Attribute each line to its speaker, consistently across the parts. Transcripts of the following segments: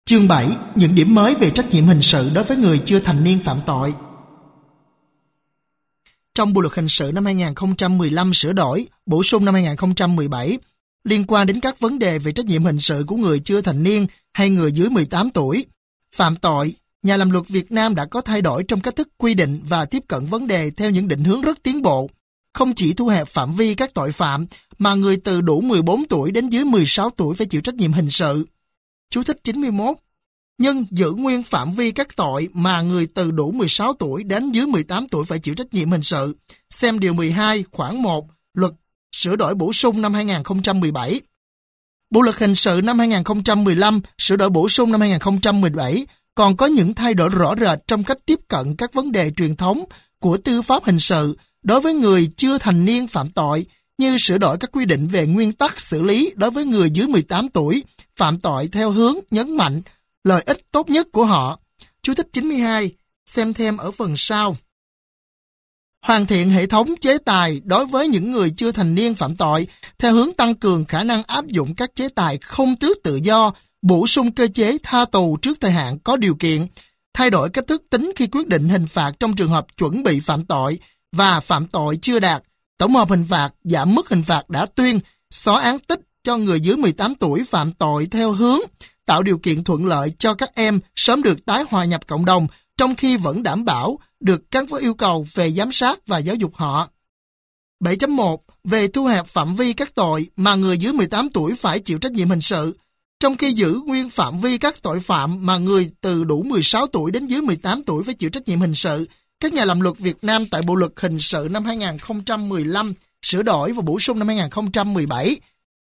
Speaker 1: Chương 7. Những điểm mới về trách nhiệm hình sự đối với người chưa thành niên phạm tội. Trong Bộ luật hình sự năm 2015 sửa đổi, bổ sung năm 2017, liên quan đến các vấn đề về trách nhiệm hình sự của người chưa thành niên hay người dưới 18 tuổi phạm tội, nhà làm luật Việt Nam đã có thay đổi trong cách thức quy định và tiếp cận vấn đề theo những định hướng rất tiến bộ. Không chỉ thu hẹp phạm vi các tội phạm, mà người từ đủ 14 tuổi đến dưới 16 tuổi phải chịu trách nhiệm hình sự. Chú thích 91. Nhưng giữ nguyên phạm vi các tội mà người từ đủ 16 tuổi đến dưới 18 tuổi phải chịu trách nhiệm hình sự. Xem điều 12 khoản 1 luật sửa đổi bổ sung năm 2017. Bộ luật hình sự năm 2015 sửa đổi bổ sung năm 2017 còn có những thay đổi rõ rệt trong cách tiếp cận các vấn đề truyền thống của tư pháp hình sự đối với người chưa thành niên phạm tội, như sửa đổi các quy định về nguyên tắc xử lý đối với người dưới 18 tuổi phạm tội theo hướng nhấn mạnh lợi ích tốt nhất của họ. Chú thích 92, xem thêm ở phần sau. Hoàn thiện hệ thống chế tài đối với những người chưa thành niên phạm tội theo hướng tăng cường khả năng áp dụng các chế tài không tước tự do, bổ sung cơ chế tha tù trước thời hạn có điều kiện, thay đổi cách thức tính khi quyết định hình phạt trong trường hợp chuẩn bị phạm tội và phạm tội chưa đạt, tổng hợp hình phạt, giảm mức hình phạt đã tuyên, xóa án tích cho người dưới 18 tuổi phạm tội theo hướng tạo điều kiện thuận lợi cho các em sớm được tái hòa nhập cộng đồng, trong khi vẫn đảm bảo được các yêu cầu về giám sát và giáo dục họ. 7.1. Về thu hẹp phạm vi các tội mà người dưới 18 tuổi phải chịu trách nhiệm hình sự, trong khi giữ nguyên phạm vi các tội phạm mà người từ đủ 16 tuổi đến dưới 18 tuổi phải chịu trách nhiệm hình sự, các nhà làm luật Việt Nam tại Bộ luật hình sự năm 2015 sửa đổi và bổ sung năm 2017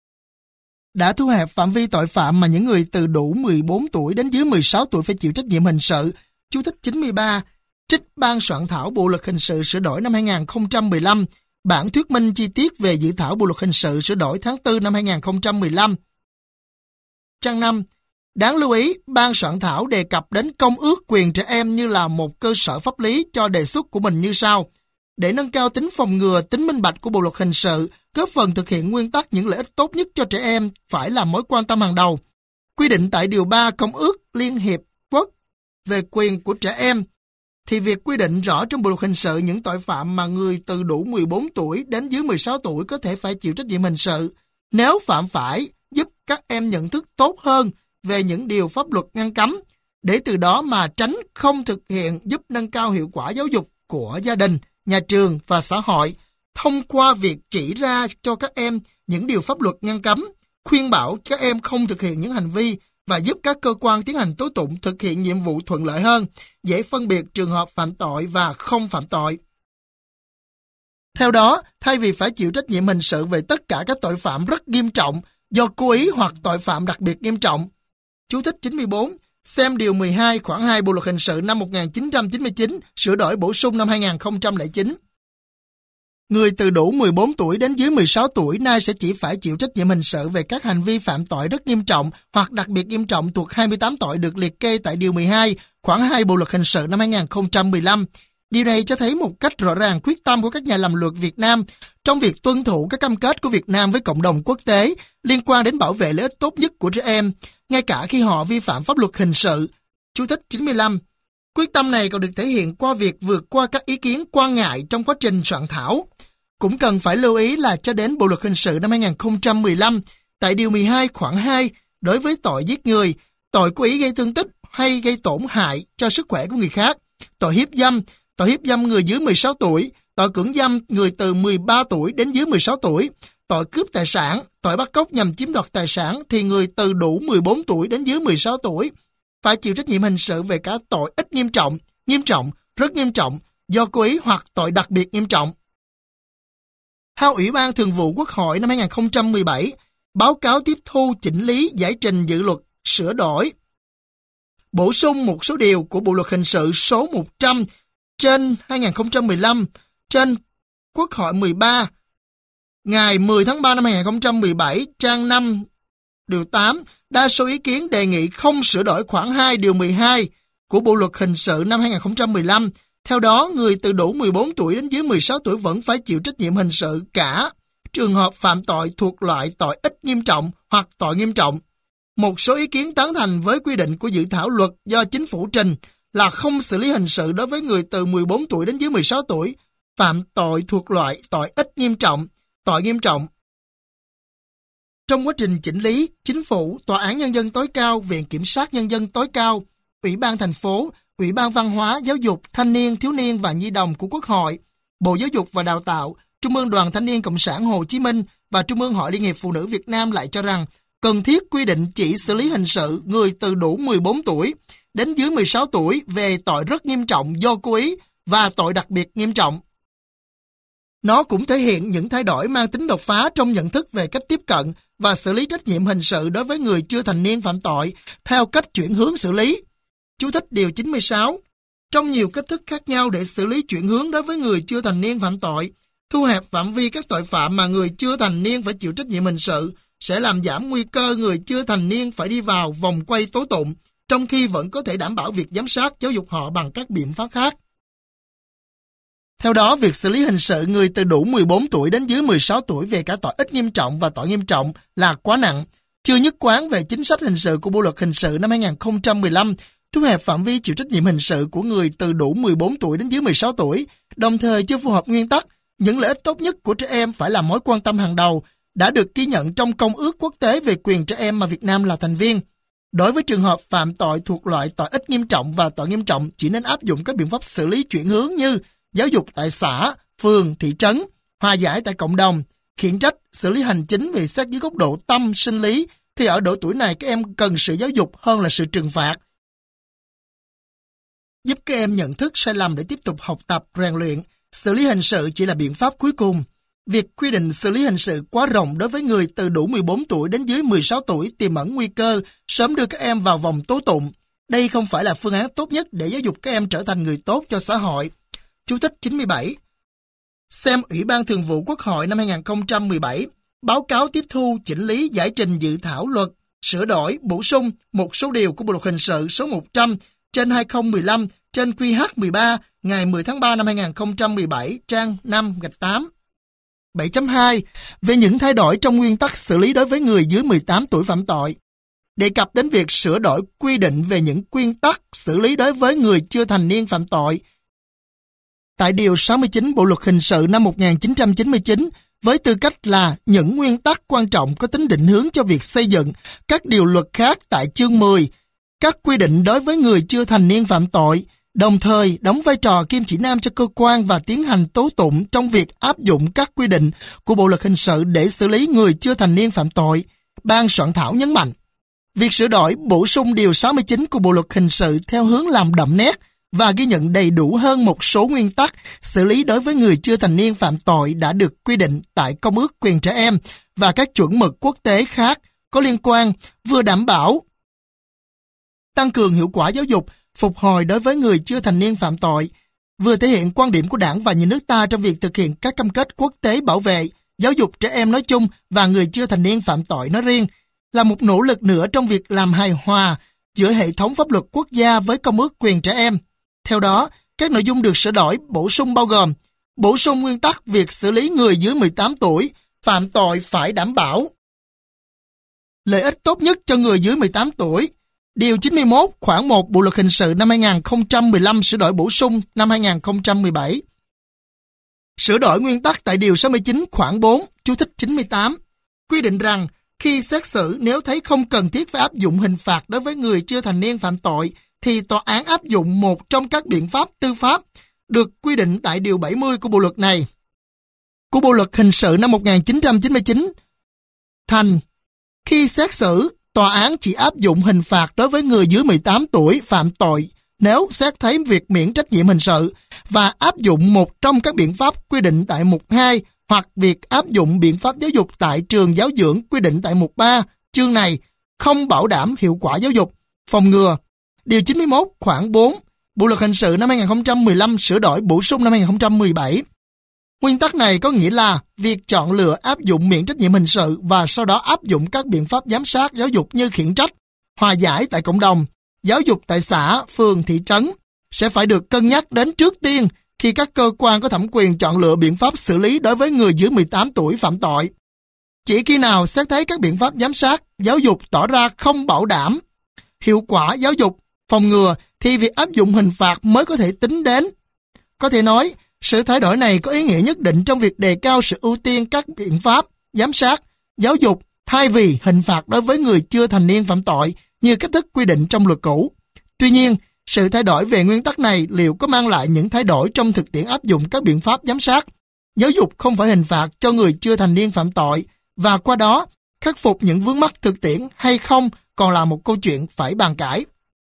Speaker 1: đã thu hẹp phạm vi tội phạm mà những người từ đủ 14 tuổi đến dưới 16 tuổi phải chịu trách nhiệm hình sự. Chú thích 93, trích ban soạn thảo Bộ luật hình sự sửa đổi năm 2015, bản thuyết minh chi tiết về dự thảo Bộ luật hình sự sửa đổi tháng 4 năm 2015. Trang 5. Đáng lưu ý, ban soạn thảo đề cập đến Công ước quyền trẻ em như là một cơ sở pháp lý cho đề xuất của mình như sau. Để nâng cao tính phòng ngừa, tính minh bạch của Bộ luật hình sự, góp phần thực hiện nguyên tắc những lợi ích tốt nhất cho trẻ em phải là mối quan tâm hàng đầu. Quy định tại Điều 3 Công ước Liên Hiệp Quốc về quyền của trẻ em, thì việc quy định rõ trong Bộ luật hình sự những tội phạm mà người từ đủ 14 tuổi đến dưới 16 tuổi có thể phải chịu trách nhiệm hình sự, nếu phạm phải, giúp các em nhận thức tốt hơn về những điều pháp luật ngăn cấm, để từ đó mà tránh không thực hiện, giúp nâng cao hiệu quả giáo dục của gia đình, nhà trường và xã hội, thông qua việc chỉ ra cho các em những điều pháp luật ngăn cấm, khuyên bảo các em không thực hiện những hành vi và giúp các cơ quan tiến hành tố tụng thực hiện nhiệm vụ thuận lợi hơn, dễ phân biệt trường hợp phạm tội và không phạm tội. Theo đó, thay vì phải chịu trách nhiệm hình sự về tất cả các tội phạm rất nghiêm trọng do cố ý hoặc tội phạm đặc biệt nghiêm trọng, chú thích 94, xem điều 12 khoản 2 Bộ luật hình sự năm 1999 sửa đổi bổ sung năm 2009. Người từ đủ 14 tuổi đến dưới 16 tuổi nay sẽ chỉ phải chịu trách nhiệm hình sự về các hành vi phạm tội rất nghiêm trọng hoặc đặc biệt nghiêm trọng thuộc 28 tội được liệt kê tại điều 12 khoản 2 Bộ luật hình sự năm 2015. Điều này cho thấy một cách rõ ràng quyết tâm của các nhà làm luật Việt Nam trong việc tuân thủ các cam kết của Việt Nam với cộng đồng quốc tế liên quan đến bảo vệ lợi ích tốt nhất của trẻ em, ngay cả khi họ vi phạm pháp luật hình sự. Chú thích 95. Quyết tâm này còn được thể hiện qua việc vượt qua các ý kiến quan ngại trong quá trình soạn thảo. Cũng cần phải lưu ý là cho đến Bộ luật hình sự năm 2015, tại điều 12 khoản 2, đối với tội giết người, tội cố ý gây thương tích hay gây tổn hại cho sức khỏe của người khác, tội hiếp dâm người dưới 16 tuổi, tội cưỡng dâm người từ 13 tuổi đến dưới 16 tuổi, tội cướp tài sản, tội bắt cóc nhằm chiếm đoạt tài sản thì người từ đủ 14 tuổi đến dưới 16 tuổi phải chịu trách nhiệm hình sự về cả tội ít nghiêm trọng, rất nghiêm trọng, do cố ý hoặc tội đặc biệt nghiêm trọng. Theo Ủy ban Thường vụ Quốc hội năm 2017, báo cáo tiếp thu chỉnh lý giải trình dự luật sửa đổi, bổ sung một số điều của Bộ luật hình sự số 100 trên 2015 trên Quốc hội 13 ngày 10 tháng 3 năm 2017, trang 5, điều 8, đa số ý kiến đề nghị không sửa đổi khoản 2 điều 12 của Bộ luật hình sự năm 2015. Theo đó, người từ đủ 14 tuổi đến dưới 16 tuổi vẫn phải chịu trách nhiệm hình sự cả trường hợp phạm tội thuộc loại tội ít nghiêm trọng hoặc tội nghiêm trọng. Một số ý kiến tán thành với quy định của dự thảo luật do chính phủ trình là không xử lý hình sự đối với người từ 14 tuổi đến dưới 16 tuổi phạm tội thuộc loại tội ít nghiêm trọng, tội nghiêm trọng. Trong quá trình chỉnh lý, chính phủ, Tòa án Nhân dân tối cao, Viện Kiểm sát Nhân dân tối cao, Ủy ban thành phố, Ủy ban Văn hóa, Giáo dục, Thanh niên, Thiếu niên và Nhi đồng của Quốc hội, Bộ Giáo dục và Đào tạo, Trung ương Đoàn Thanh niên Cộng sản Hồ Chí Minh và Trung ương Hội Liên hiệp Phụ nữ Việt Nam lại cho rằng cần thiết quy định chỉ xử lý hình sự người từ đủ 14 tuổi đến dưới 16 tuổi về tội rất nghiêm trọng do cố ý và tội đặc biệt nghiêm trọng. Nó cũng thể hiện những thay đổi mang tính đột phá trong nhận thức về cách tiếp cận và xử lý trách nhiệm hình sự đối với người chưa thành niên phạm tội theo cách chuyển hướng xử lý. Chú thích điều 96. Trong nhiều cách thức khác nhau để xử lý chuyển hướng đối với người chưa thành niên phạm tội, thu hẹp phạm vi các tội phạm mà người chưa thành niên phải chịu trách nhiệm hình sự sẽ làm giảm nguy cơ người chưa thành niên phải đi vào vòng quay tố tụng, trong khi vẫn có thể đảm bảo việc giám sát giáo dục họ bằng các biện pháp khác. Theo đó, việc xử lý hình sự người từ đủ 14 tuổi đến dưới 16 tuổi về cả tội ít nghiêm trọng và tội nghiêm trọng là quá nặng, chưa nhất quán về chính sách hình sự của Bộ luật hình sự năm 2015, thu hẹp phạm vi chịu trách nhiệm hình sự của người từ đủ 14 tuổi đến dưới 16 tuổi, đồng thời chưa phù hợp nguyên tắc, những lợi ích tốt nhất của trẻ em phải là mối quan tâm hàng đầu, đã được ghi nhận trong Công ước Quốc tế về quyền trẻ em mà Việt Nam là thành viên. Đối với trường hợp phạm tội thuộc loại tội ít nghiêm trọng và tội nghiêm trọng, chỉ nên áp dụng các biện pháp xử lý chuyển hướng như giáo dục tại xã, phường, thị trấn, hòa giải tại cộng đồng, khiển trách, xử lý hành chính về xét dưới góc độ tâm, sinh lý, thì ở độ tuổi này các em cần sự giáo dục hơn là sự trừng phạt. Giúp các em nhận thức sai lầm để tiếp tục học tập, rèn luyện, xử lý hình sự chỉ là biện pháp cuối cùng. Việc quy định xử lý hình sự quá rộng đối với người từ đủ 14 tuổi đến dưới 16 tuổi tiềm ẩn nguy cơ sớm đưa các em vào vòng tố tụng. Đây không phải là phương án tốt nhất để giáo dục các em trở thành người tốt cho xã hội. Chú thích 97. Xem Ủy ban Thường vụ Quốc hội năm 2017, báo cáo tiếp thu, chỉnh lý, giải trình dự thảo luật, sửa đổi, bổ sung một số điều của Bộ luật hình sự số 100/2015 trên QH13 ngày 10 tháng 3 năm 2017, trang 5-8. 7.2. Về những thay đổi trong nguyên tắc xử lý đối với người dưới 18 tuổi phạm tội. Đề cập đến việc sửa đổi quy định về những nguyên tắc xử lý đối với người chưa thành niên phạm tội. Tại Điều 69 Bộ Luật Hình sự năm 1999, với tư cách là những nguyên tắc quan trọng có tính định hướng cho việc xây dựng các điều luật khác tại chương 10, các quy định đối với người chưa thành niên phạm tội, đồng thời đóng vai trò kim chỉ nam cho cơ quan và tiến hành tố tụng trong việc áp dụng các quy định của Bộ luật hình sự để xử lý người chưa thành niên phạm tội. Ban soạn thảo nhấn mạnh, việc sửa đổi bổ sung điều 69 của Bộ luật hình sự theo hướng làm đậm nét và ghi nhận đầy đủ hơn một số nguyên tắc xử lý đối với người chưa thành niên phạm tội đã được quy định tại Công ước Quyền Trẻ Em và các chuẩn mực quốc tế khác có liên quan, vừa đảm bảo tăng cường hiệu quả giáo dục, phục hồi đối với người chưa thành niên phạm tội, vừa thể hiện quan điểm của Đảng và Nhà nước ta trong việc thực hiện các cam kết quốc tế bảo vệ, giáo dục trẻ em nói chung và người chưa thành niên phạm tội nói riêng, là một nỗ lực nữa trong việc làm hài hòa giữa hệ thống pháp luật quốc gia với Công ước Quyền Trẻ Em. Theo đó, các nội dung được sửa đổi bổ sung bao gồm bổ sung nguyên tắc việc xử lý người dưới 18 tuổi phạm tội phải đảm bảo lợi ích tốt nhất cho người dưới 18 tuổi. Điều 91 khoản 1 Bộ luật hình sự năm 2015 sửa đổi bổ sung năm 2017. Sửa đổi nguyên tắc tại Điều 69 khoản 4 chú thích 98 quy định rằng khi xét xử nếu thấy không cần thiết phải áp dụng hình phạt đối với người chưa thành niên phạm tội thì tòa án áp dụng một trong các biện pháp tư pháp được quy định tại Điều 70 của Bộ luật này. Của Bộ luật hình sự năm 1999 thành khi xét xử, tòa án chỉ áp dụng hình phạt đối với người dưới 18 tuổi phạm tội nếu xét thấy việc miễn trách nhiệm hình sự và áp dụng một trong các biện pháp quy định tại mục 2 hoặc việc áp dụng biện pháp giáo dục tại trường giáo dưỡng quy định tại mục 3 chương này không bảo đảm hiệu quả giáo dục, phòng ngừa. Điều 91 khoản 4 Bộ luật hình sự năm 2015 sửa đổi bổ sung năm 2017. Nguyên tắc này có nghĩa là việc chọn lựa áp dụng miễn trách nhiệm hình sự và sau đó áp dụng các biện pháp giám sát giáo dục như khiển trách, hòa giải tại cộng đồng, giáo dục tại xã, phường, thị trấn sẽ phải được cân nhắc đến trước tiên khi các cơ quan có thẩm quyền chọn lựa biện pháp xử lý đối với người dưới 18 tuổi phạm tội. Chỉ khi nào xét thấy các biện pháp giám sát, giáo dục tỏ ra không bảo đảm hiệu quả giáo dục, phòng ngừa thì việc áp dụng hình phạt mới có thể tính đến. Có thể nói, sự thay đổi này có ý nghĩa nhất định trong việc đề cao sự ưu tiên các biện pháp giám sát, giáo dục thay vì hình phạt đối với người chưa thành niên phạm tội như cách thức quy định trong luật cũ. Tuy nhiên, sự thay đổi về nguyên tắc này liệu có mang lại những thay đổi trong thực tiễn áp dụng các biện pháp giám sát, giáo dục không phải hình phạt cho người chưa thành niên phạm tội và qua đó khắc phục những vướng mắc thực tiễn hay không còn là một câu chuyện phải bàn cãi.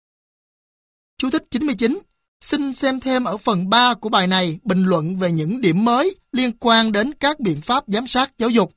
Speaker 1: Chú thích 99. Xin xem thêm ở phần 3 của bài này bình luận về những điểm mới liên quan đến các biện pháp giám sát giáo dục.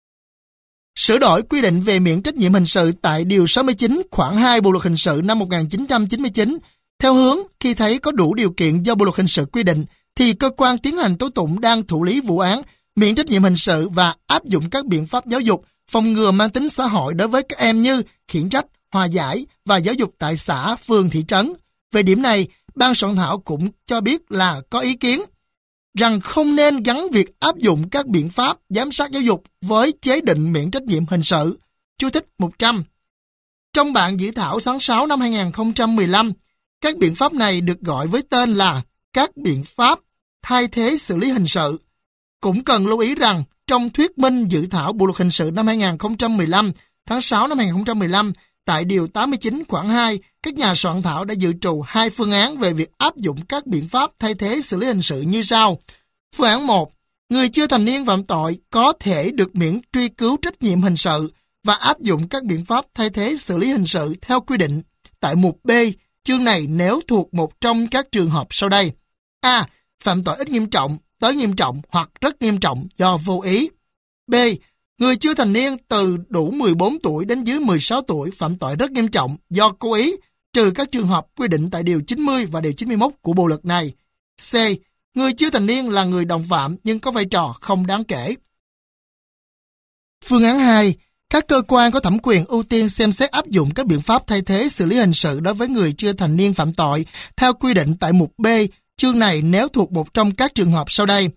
Speaker 1: Sửa đổi quy định về miễn trách nhiệm hình sự tại Điều 69 khoản 2 Bộ Luật Hình sự năm 1999 theo hướng khi thấy có đủ điều kiện do Bộ Luật Hình sự quy định thì cơ quan tiến hành tố tụng đang thụ lý vụ án miễn trách nhiệm hình sự và áp dụng các biện pháp giáo dục phòng ngừa mang tính xã hội đối với các em như khiển trách, hòa giải và giáo dục tại xã, phường, thị trấn. Về điểm này, ban soạn thảo cũng cho biết là có ý kiến rằng không nên gắn việc áp dụng các biện pháp giám sát giáo dục với chế định miễn trách nhiệm hình sự. Chú thích 100. Trong bản dự thảo tháng 6 năm 2015, các biện pháp này được gọi với tên là các biện pháp thay thế xử lý hình sự. Cũng cần lưu ý rằng trong thuyết minh dự thảo Bộ Luật Hình sự năm 2015, tháng 6 năm 2015, tại Điều 89 khoản 2, các nhà soạn thảo đã dự trù hai phương án về việc áp dụng các biện pháp thay thế xử lý hình sự như sau. Phương án 1. Người chưa thành niên phạm tội có thể được miễn truy cứu trách nhiệm hình sự và áp dụng các biện pháp thay thế xử lý hình sự theo quy định tại mục B, chương này nếu thuộc một trong các trường hợp sau đây. A. Phạm tội ít nghiêm trọng, tới nghiêm trọng hoặc rất nghiêm trọng do vô ý. B. Người chưa thành niên từ đủ 14 tuổi đến dưới 16 tuổi phạm tội rất nghiêm trọng do cố ý, trừ các trường hợp quy định tại Điều 90 và Điều 91 của Bộ Luật này. C. Người chưa thành niên là người đồng phạm nhưng có vai trò không đáng kể. Phương án 2. Các cơ quan có thẩm quyền ưu tiên xem xét áp dụng các biện pháp thay thế xử lý hình sự đối với người chưa thành niên phạm tội theo quy định tại mục B, chương này nếu thuộc một trong các trường hợp sau đây.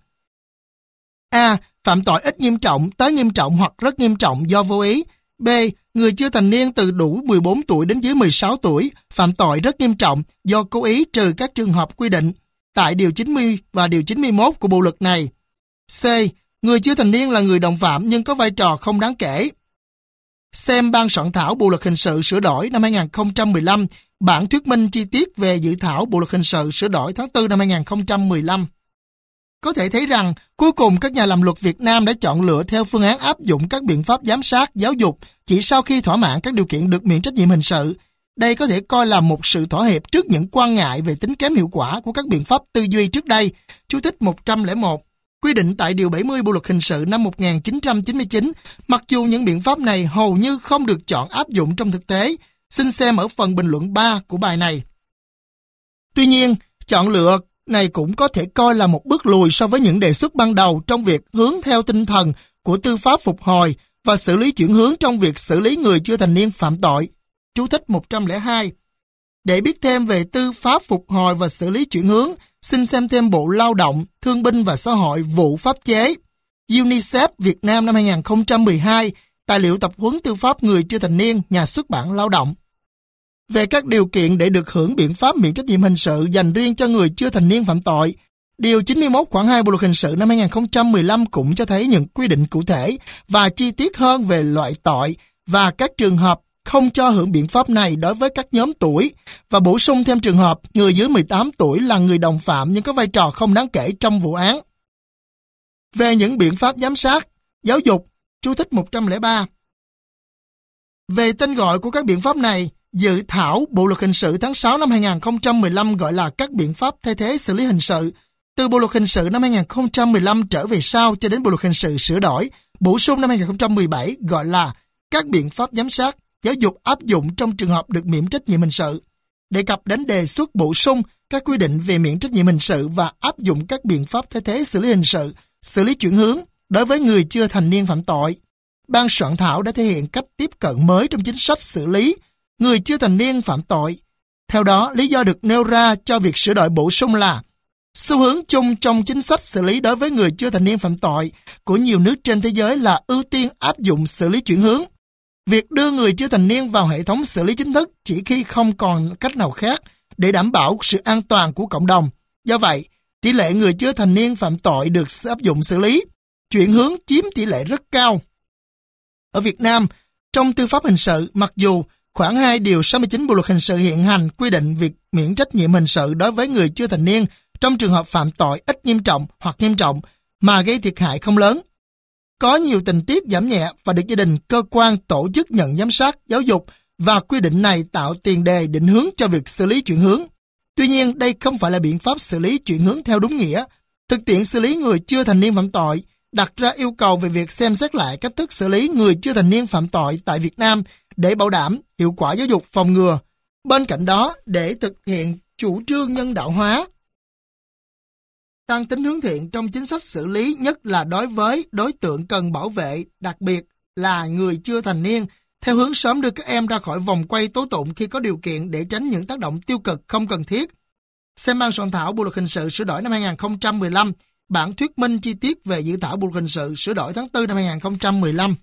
Speaker 1: A. Phạm tội ít nghiêm trọng, tới nghiêm trọng hoặc rất nghiêm trọng do vô ý. B. Người chưa thành niên từ đủ 14 tuổi đến dưới 16 tuổi phạm tội rất nghiêm trọng do cố ý, trừ các trường hợp quy định tại Điều 90 và Điều 91 của Bộ Luật này. C. Người chưa thành niên là người đồng phạm nhưng có vai trò không đáng kể. Xem ban soạn thảo Bộ Luật Hình sự sửa đổi năm 2015, bản thuyết minh chi tiết về dự thảo Bộ Luật Hình sự sửa đổi tháng 4 năm 2015. Có thể thấy rằng, cuối cùng các nhà làm luật Việt Nam đã chọn lựa theo phương án áp dụng các biện pháp giám sát, giáo dục chỉ sau khi thỏa mãn các điều kiện được miễn trách nhiệm hình sự. Đây có thể coi là một sự thỏa hiệp trước những quan ngại về tính kém hiệu quả của các biện pháp tư duy trước đây. Chú thích 101. Quy định tại Điều 70 Bộ Luật Hình sự năm 1999, mặc dù những biện pháp này hầu như không được chọn áp dụng trong thực tế. Xin xem ở phần bình luận 3 của bài này. Tuy nhiên, chọn lựa này cũng có thể coi là một bước lùi so với những đề xuất ban đầu trong việc hướng theo tinh thần của tư pháp phục hồi và xử lý chuyển hướng trong việc xử lý người chưa thành niên phạm tội. Chú thích 102. Để biết thêm về tư pháp phục hồi và xử lý chuyển hướng, xin xem thêm Bộ Lao động, Thương binh và Xã hội vụ pháp chế, UNICEF Việt Nam năm 2012, tài liệu tập huấn tư pháp người chưa thành niên, nhà xuất bản Lao động. Về các điều kiện để được hưởng biện pháp miễn trách nhiệm hình sự dành riêng cho người chưa thành niên phạm tội, Điều 91 khoản 2 Bộ Luật Hình sự năm 2015 cũng cho thấy những quy định cụ thể và chi tiết hơn về loại tội và các trường hợp không cho hưởng biện pháp này đối với các nhóm tuổi và bổ sung thêm trường hợp người dưới 18 tuổi là người đồng phạm nhưng có vai trò không đáng kể trong vụ án. Về những biện pháp giám sát, giáo dục, chú thích 103. Về tên gọi của các biện pháp này, dự thảo Bộ Luật Hình sự tháng 6 năm 2015 gọi là các biện pháp thay thế xử lý hình sự. Từ Bộ Luật Hình sự năm 2015 trở về sau cho đến Bộ Luật Hình sự sửa đổi, bổ sung năm 2017 gọi là các biện pháp giám sát, giáo dục áp dụng trong trường hợp được miễn trách nhiệm hình sự. Đề cập đến đề xuất bổ sung các quy định về miễn trách nhiệm hình sự và áp dụng các biện pháp thay thế xử lý hình sự, xử lý chuyển hướng đối với người chưa thành niên phạm tội. Ban soạn thảo đã thể hiện cách tiếp cận mới trong chính sách xử lý người chưa thành niên phạm tội. Theo đó, lý do được nêu ra cho việc sửa đổi bổ sung là Xu hướng chung trong chính sách xử lý đối với người chưa thành niên phạm tội của nhiều nước trên thế giới là ưu tiên áp dụng xử lý chuyển hướng. Việc đưa người chưa thành niên vào hệ thống xử lý chính thức chỉ khi không còn cách nào khác để đảm bảo sự an toàn của cộng đồng. Do vậy, tỷ lệ người chưa thành niên phạm tội được áp dụng xử lý chuyển hướng chiếm tỷ lệ rất cao. Ở Việt Nam, trong tư pháp hình sự, mặc dù khoảng 2 điều 69 Bộ luật hình sự hiện hành quy định việc miễn trách nhiệm hình sự đối với người chưa thành niên trong trường hợp phạm tội ít nghiêm trọng hoặc nghiêm trọng mà gây thiệt hại không lớn. Có nhiều tình tiết giảm nhẹ và được gia đình, cơ quan, tổ chức nhận giám sát, giáo dục và quy định này tạo tiền đề định hướng cho việc xử lý chuyển hướng. Tuy nhiên, đây không phải là biện pháp xử lý chuyển hướng theo đúng nghĩa. Thực tiễn xử lý người chưa thành niên phạm tội đặt ra yêu cầu về việc xem xét lại cách thức xử lý người chưa thành niên phạm tội tại Việt Nam để bảo đảm hiệu quả giáo dục phòng ngừa. Bên cạnh đó, để thực hiện chủ trương nhân đạo hóa, tăng tính hướng thiện trong chính sách xử lý, nhất là đối với đối tượng cần bảo vệ, đặc biệt là người chưa thành niên, theo hướng sớm đưa các em ra khỏi vòng quay tố tụng khi có điều kiện để tránh những tác động tiêu cực không cần thiết. Xem ban soạn thảo Bộ luật hình sự sửa đổi năm 2015, bản thuyết minh chi tiết về dự thảo Bộ luật hình sự sửa đổi tháng 4 năm 2015.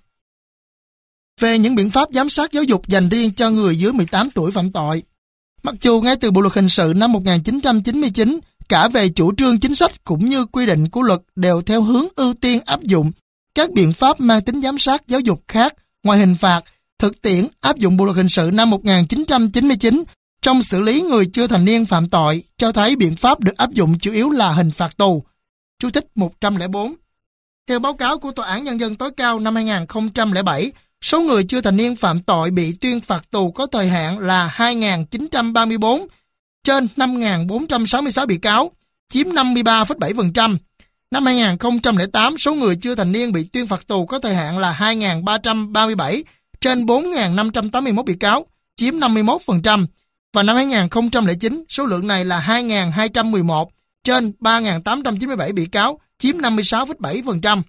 Speaker 1: Về những biện pháp giám sát giáo dục dành riêng cho người dưới 18 tuổi phạm tội. Mặc dù ngay từ Bộ luật hình sự năm 1999, cả về chủ trương chính sách cũng như quy định của luật đều theo hướng ưu tiên áp dụng các biện pháp mang tính giám sát giáo dục khác ngoài hình phạt, thực tiễn áp dụng Bộ luật hình sự năm 1999 trong xử lý người chưa thành niên phạm tội cho thấy biện pháp được áp dụng chủ yếu là hình phạt tù. Chú thích 104. Theo báo cáo của Tòa án Nhân dân tối cao năm 2007, số người chưa thành niên phạm tội bị tuyên phạt tù có thời hạn là 2.934 trên 5.466 bị cáo, chiếm 53,7%. Năm 2008, số người chưa thành niên bị tuyên phạt tù có thời hạn là 2.337 trên 4.581 bị cáo, chiếm 51%. Và năm 2009, số lượng này là 2.211 trên 3.897 bị cáo, chiếm 56,7%.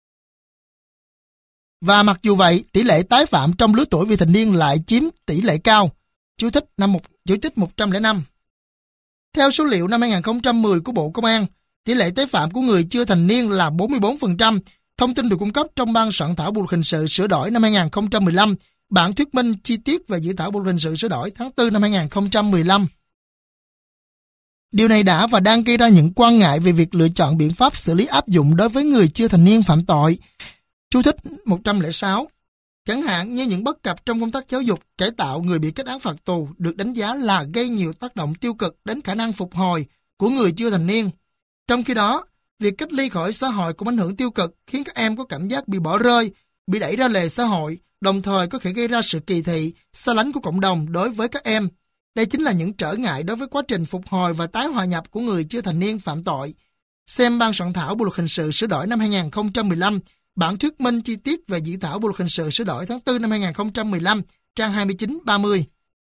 Speaker 1: Và mặc dù vậy, tỷ lệ tái phạm trong lứa tuổi vị thành niên lại chiếm tỷ lệ cao. Chú thích 105. Theo số liệu năm 2010 của Bộ Công an, tỷ lệ tái phạm của người chưa thành niên là 44%. Thông tin được cung cấp trong ban soạn thảo Bộ luật hình sự sửa đổi năm 2015, bản thuyết minh chi tiết về dự thảo Bộ luật hình sự sửa đổi tháng 4 năm 2015. Điều này đã và đang gây ra những quan ngại về việc lựa chọn biện pháp xử lý áp dụng đối với người chưa thành niên phạm tội. Chú thích 106. Chẳng hạn như những bất cập trong công tác giáo dục, cải tạo người bị kết án phạt tù được đánh giá là gây nhiều tác động tiêu cực đến khả năng phục hồi của người chưa thành niên. Trong khi đó, việc cách ly khỏi xã hội cũng ảnh hưởng tiêu cực, khiến các em có cảm giác bị bỏ rơi, bị đẩy ra lề xã hội, đồng thời có thể gây ra sự kỳ thị, xa lánh của cộng đồng đối với các em. Đây chính là những trở ngại đối với quá trình phục hồi và tái hòa nhập của người chưa thành niên phạm tội. Xem ban soạn thảo Bộ luật hình sự sửa đổi năm 2015, bản thuyết minh chi tiết về dự thảo Bộ luật hình sự sửa đổi tháng 4 năm 2015, trang 29-30.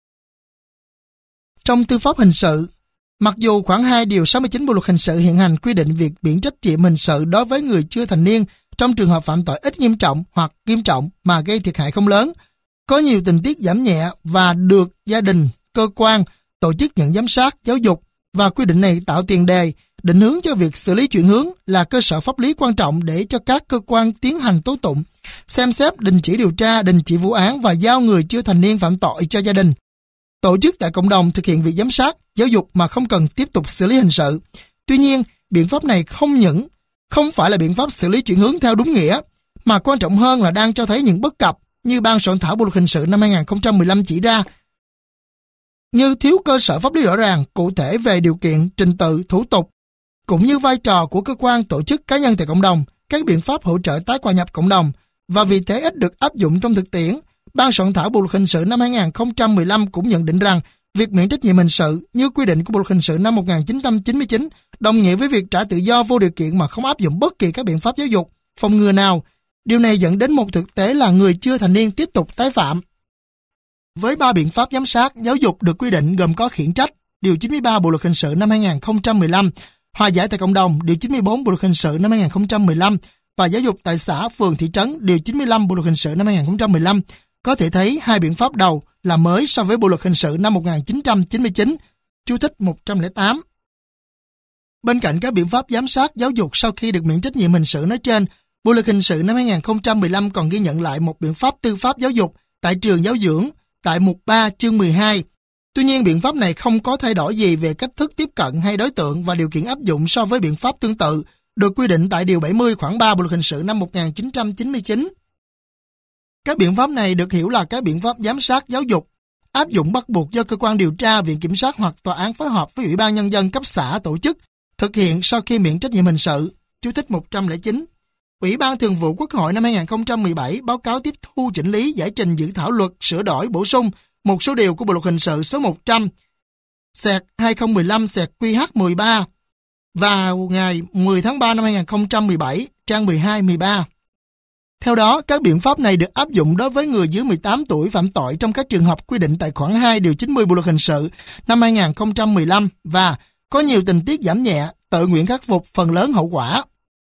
Speaker 1: Trong tư pháp hình sự, mặc dù khoảng 2 điều 69 Bộ luật hình sự hiện hành quy định việc miễn trách nhiệm hình sự đối với người chưa thành niên trong trường hợp phạm tội ít nghiêm trọng hoặc nghiêm trọng mà gây thiệt hại không lớn, có nhiều tình tiết giảm nhẹ và được gia đình, cơ quan, tổ chức nhận giám sát, giáo dục và quy định này tạo tiền đề, định hướng cho việc xử lý chuyển hướng là cơ sở pháp lý quan trọng để cho các cơ quan tiến hành tố tụng, xem xét đình chỉ điều tra, đình chỉ vụ án và giao người chưa thành niên phạm tội cho gia đình. Tổ chức tại cộng đồng thực hiện việc giám sát, giáo dục mà không cần tiếp tục xử lý hình sự. Tuy nhiên, biện pháp này không phải là biện pháp xử lý chuyển hướng theo đúng nghĩa, mà quan trọng hơn là đang cho thấy những bất cập như ban soạn thảo Bộ luật hình sự năm 2015 chỉ ra, như thiếu cơ sở pháp lý rõ ràng, cụ thể về điều kiện, trình tự, thủ tục, cũng như vai trò của cơ quan, tổ chức, cá nhân tại cộng đồng, các biện pháp hỗ trợ tái hòa nhập cộng đồng, và vì thế ít được áp dụng trong thực tiễn. Ban soạn thảo Bộ luật hình sự năm 2015 cũng nhận định rằng việc miễn trách nhiệm hình sự như quy định của Bộ luật hình sự năm 1999 đồng nghĩa với việc trả tự do vô điều kiện mà không áp dụng bất kỳ các biện pháp giáo dục, phòng ngừa nào. Điều này dẫn đến một thực tế là người chưa thành niên tiếp tục tái phạm. Với 3 biện pháp giám sát, giáo dục được quy định gồm có khiển trách, điều 93 Bộ luật hình sự năm 2015, hòa giải tại cộng đồng, điều 94 Bộ luật hình sự năm 2015 và giáo dục tại xã, phường, thị trấn, điều 95 Bộ luật hình sự năm 2015. Có thể thấy hai biện pháp đầu là mới so với Bộ luật hình sự năm 1999, chú thích 108. Bên cạnh các biện pháp giám sát giáo dục sau khi được miễn trách nhiệm hình sự nói trên, Bộ luật hình sự năm 2015 còn ghi nhận lại một biện pháp tư pháp giáo dục tại trường giáo dưỡng tại mục 3 chương 12. Tuy nhiên, biện pháp này không có thay đổi gì về cách thức tiếp cận hay đối tượng và điều kiện áp dụng so với biện pháp tương tự được quy định tại Điều 70 khoản 3 Bộ luật hình sự năm 1999. Các biện pháp này được hiểu là các biện pháp giám sát giáo dục, áp dụng bắt buộc do cơ quan điều tra, viện kiểm sát hoặc tòa án phối hợp với Ủy ban Nhân dân cấp xã tổ chức, thực hiện sau khi miễn trách nhiệm hình sự. Chú thích 109. Ủy ban Thường vụ Quốc hội năm 2017 báo cáo tiếp thu chỉnh lý giải trình dự thảo luật sửa đổi bổ sung một số điều của Bộ luật hình sự số 100/2015/QH13 vào ngày 10 tháng 3 năm 2017, trang 12-13. Theo đó, các biện pháp này được áp dụng đối với người dưới 18 tuổi phạm tội trong các trường hợp quy định tại khoản 2 điều 90 Bộ luật hình sự năm 2015 và có nhiều tình tiết giảm nhẹ, tự nguyện khắc phục phần lớn hậu quả.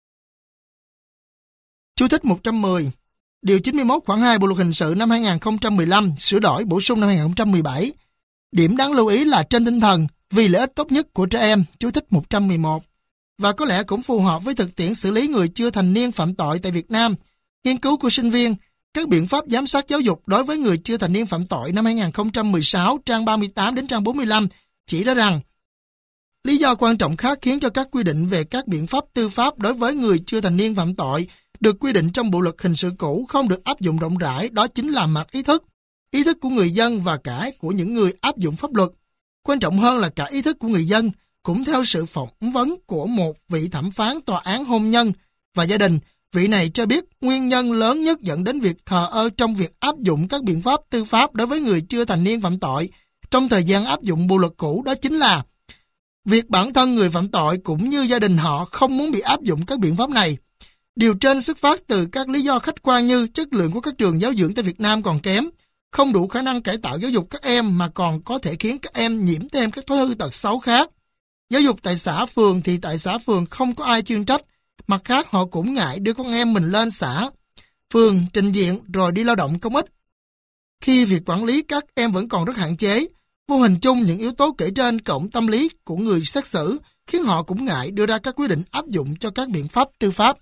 Speaker 1: Chú thích 110. Điều 91 khoản 2 Bộ luật hình sự năm 2015 sửa đổi bổ sung năm 2017. Điểm đáng lưu ý là trên tinh thần vì lợi ích tốt nhất của trẻ em. Chú thích 111. Và có lẽ cũng phù hợp với thực tiễn xử lý người chưa thành niên phạm tội tại Việt Nam. Nghiên cứu của sinh viên, các biện pháp giám sát giáo dục đối với người chưa thành niên phạm tội năm 2016, trang 38 đến trang 45 chỉ ra rằng lý do quan trọng khác khiến cho các quy định về các biện pháp tư pháp đối với người chưa thành niên phạm tội được quy định trong Bộ luật hình sự cũ không được áp dụng rộng rãi, đó chính là mặt ý thức của người dân và cả của những người áp dụng pháp luật. Quan trọng hơn là cả ý thức của người dân, cũng theo sự phỏng vấn của một vị thẩm phán tòa án hôn nhân và gia đình, vị này cho biết nguyên nhân lớn nhất dẫn đến việc thờ ơ trong việc áp dụng các biện pháp tư pháp đối với người chưa thành niên phạm tội trong thời gian áp dụng bộ luật cũ, đó chính là việc bản thân người phạm tội cũng như gia đình họ không muốn bị áp dụng các biện pháp này. Điều trên xuất phát từ các lý do khách quan như chất lượng của các trường giáo dưỡng tại Việt Nam còn kém, không đủ khả năng cải tạo giáo dục các em mà còn có thể khiến các em nhiễm thêm các thói hư tật xấu khác. Giáo dục tại xã phường thì tại xã phường không có ai chuyên trách, mặt khác họ cũng ngại đưa con em mình lên xã phường trình diện rồi đi lao động công ích. Khi việc quản lý các em vẫn còn rất hạn chế, vô hình chung những yếu tố kể trên cộng tâm lý của người xét xử khiến họ cũng ngại đưa ra các quyết định áp dụng cho các biện pháp tư pháp.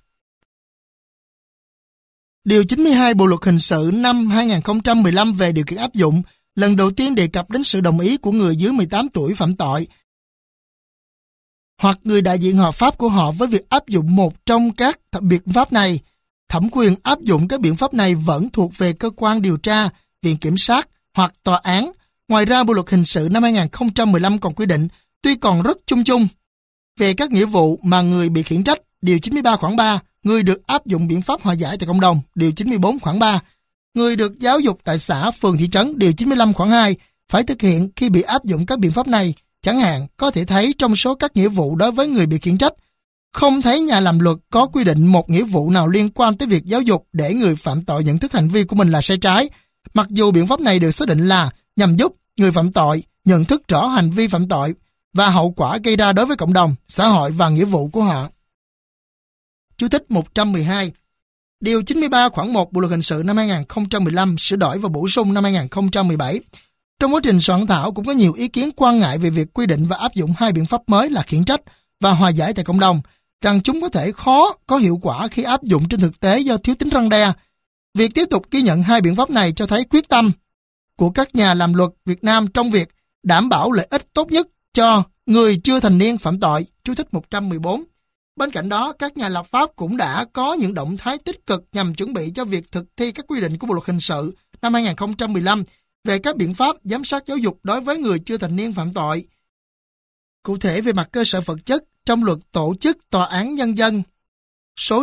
Speaker 1: Điều 92 Bộ luật hình sự năm 2015 về điều kiện áp dụng lần đầu tiên đề cập đến sự đồng ý của người dưới 18 tuổi phạm tội hoặc người đại diện hợp pháp của họ với việc áp dụng một trong các biện pháp này. Thẩm quyền áp dụng các biện pháp này vẫn thuộc về cơ quan điều tra, viện kiểm sát hoặc tòa án. Ngoài ra, Bộ luật hình sự năm 2015 còn quy định, tuy còn rất chung chung, về các nghĩa vụ mà người bị khiển trách. Điều 93 khoản 3, người được áp dụng biện pháp hòa giải tại cộng đồng. Điều 94 khoản 3, người được giáo dục tại xã, phường, thị trấn. Điều 95 khoản 2, phải thực hiện khi bị áp dụng các biện pháp này. Chẳng hạn, có thể thấy trong số các nghĩa vụ đối với người bị khiển trách, không thấy nhà làm luật có quy định một nghĩa vụ nào liên quan tới việc giáo dục để người phạm tội nhận thức hành vi của mình là sai trái, mặc dù biện pháp này được xác định là nhằm giúp người phạm tội nhận thức rõ hành vi phạm tội và hậu quả gây ra đối với cộng đồng, xã hội và nghĩa vụ của họ. Chú thích 112. Điều 93 khoản 1 Bộ luật hình sự năm 2015 sửa đổi và bổ sung năm 2017. Trong quá trình soạn thảo cũng có nhiều ý kiến quan ngại về việc quy định và áp dụng hai biện pháp mới là khiển trách và hòa giải tại cộng đồng, rằng chúng có thể khó có hiệu quả khi áp dụng trên thực tế do thiếu tính răn đe. Việc tiếp tục ghi nhận hai biện pháp này cho thấy quyết tâm của các nhà làm luật Việt Nam trong việc đảm bảo lợi ích tốt nhất cho người chưa thành niên phạm tội. Chú thích 114. Bên cạnh đó, các nhà lập pháp cũng đã có những động thái tích cực nhằm chuẩn bị cho việc thực thi các quy định của Bộ luật hình sự năm 2015 về các biện pháp giám sát giáo dục đối với người chưa thành niên phạm tội. Cụ thể về mặt cơ sở vật chất, trong luật tổ chức tòa án nhân dân số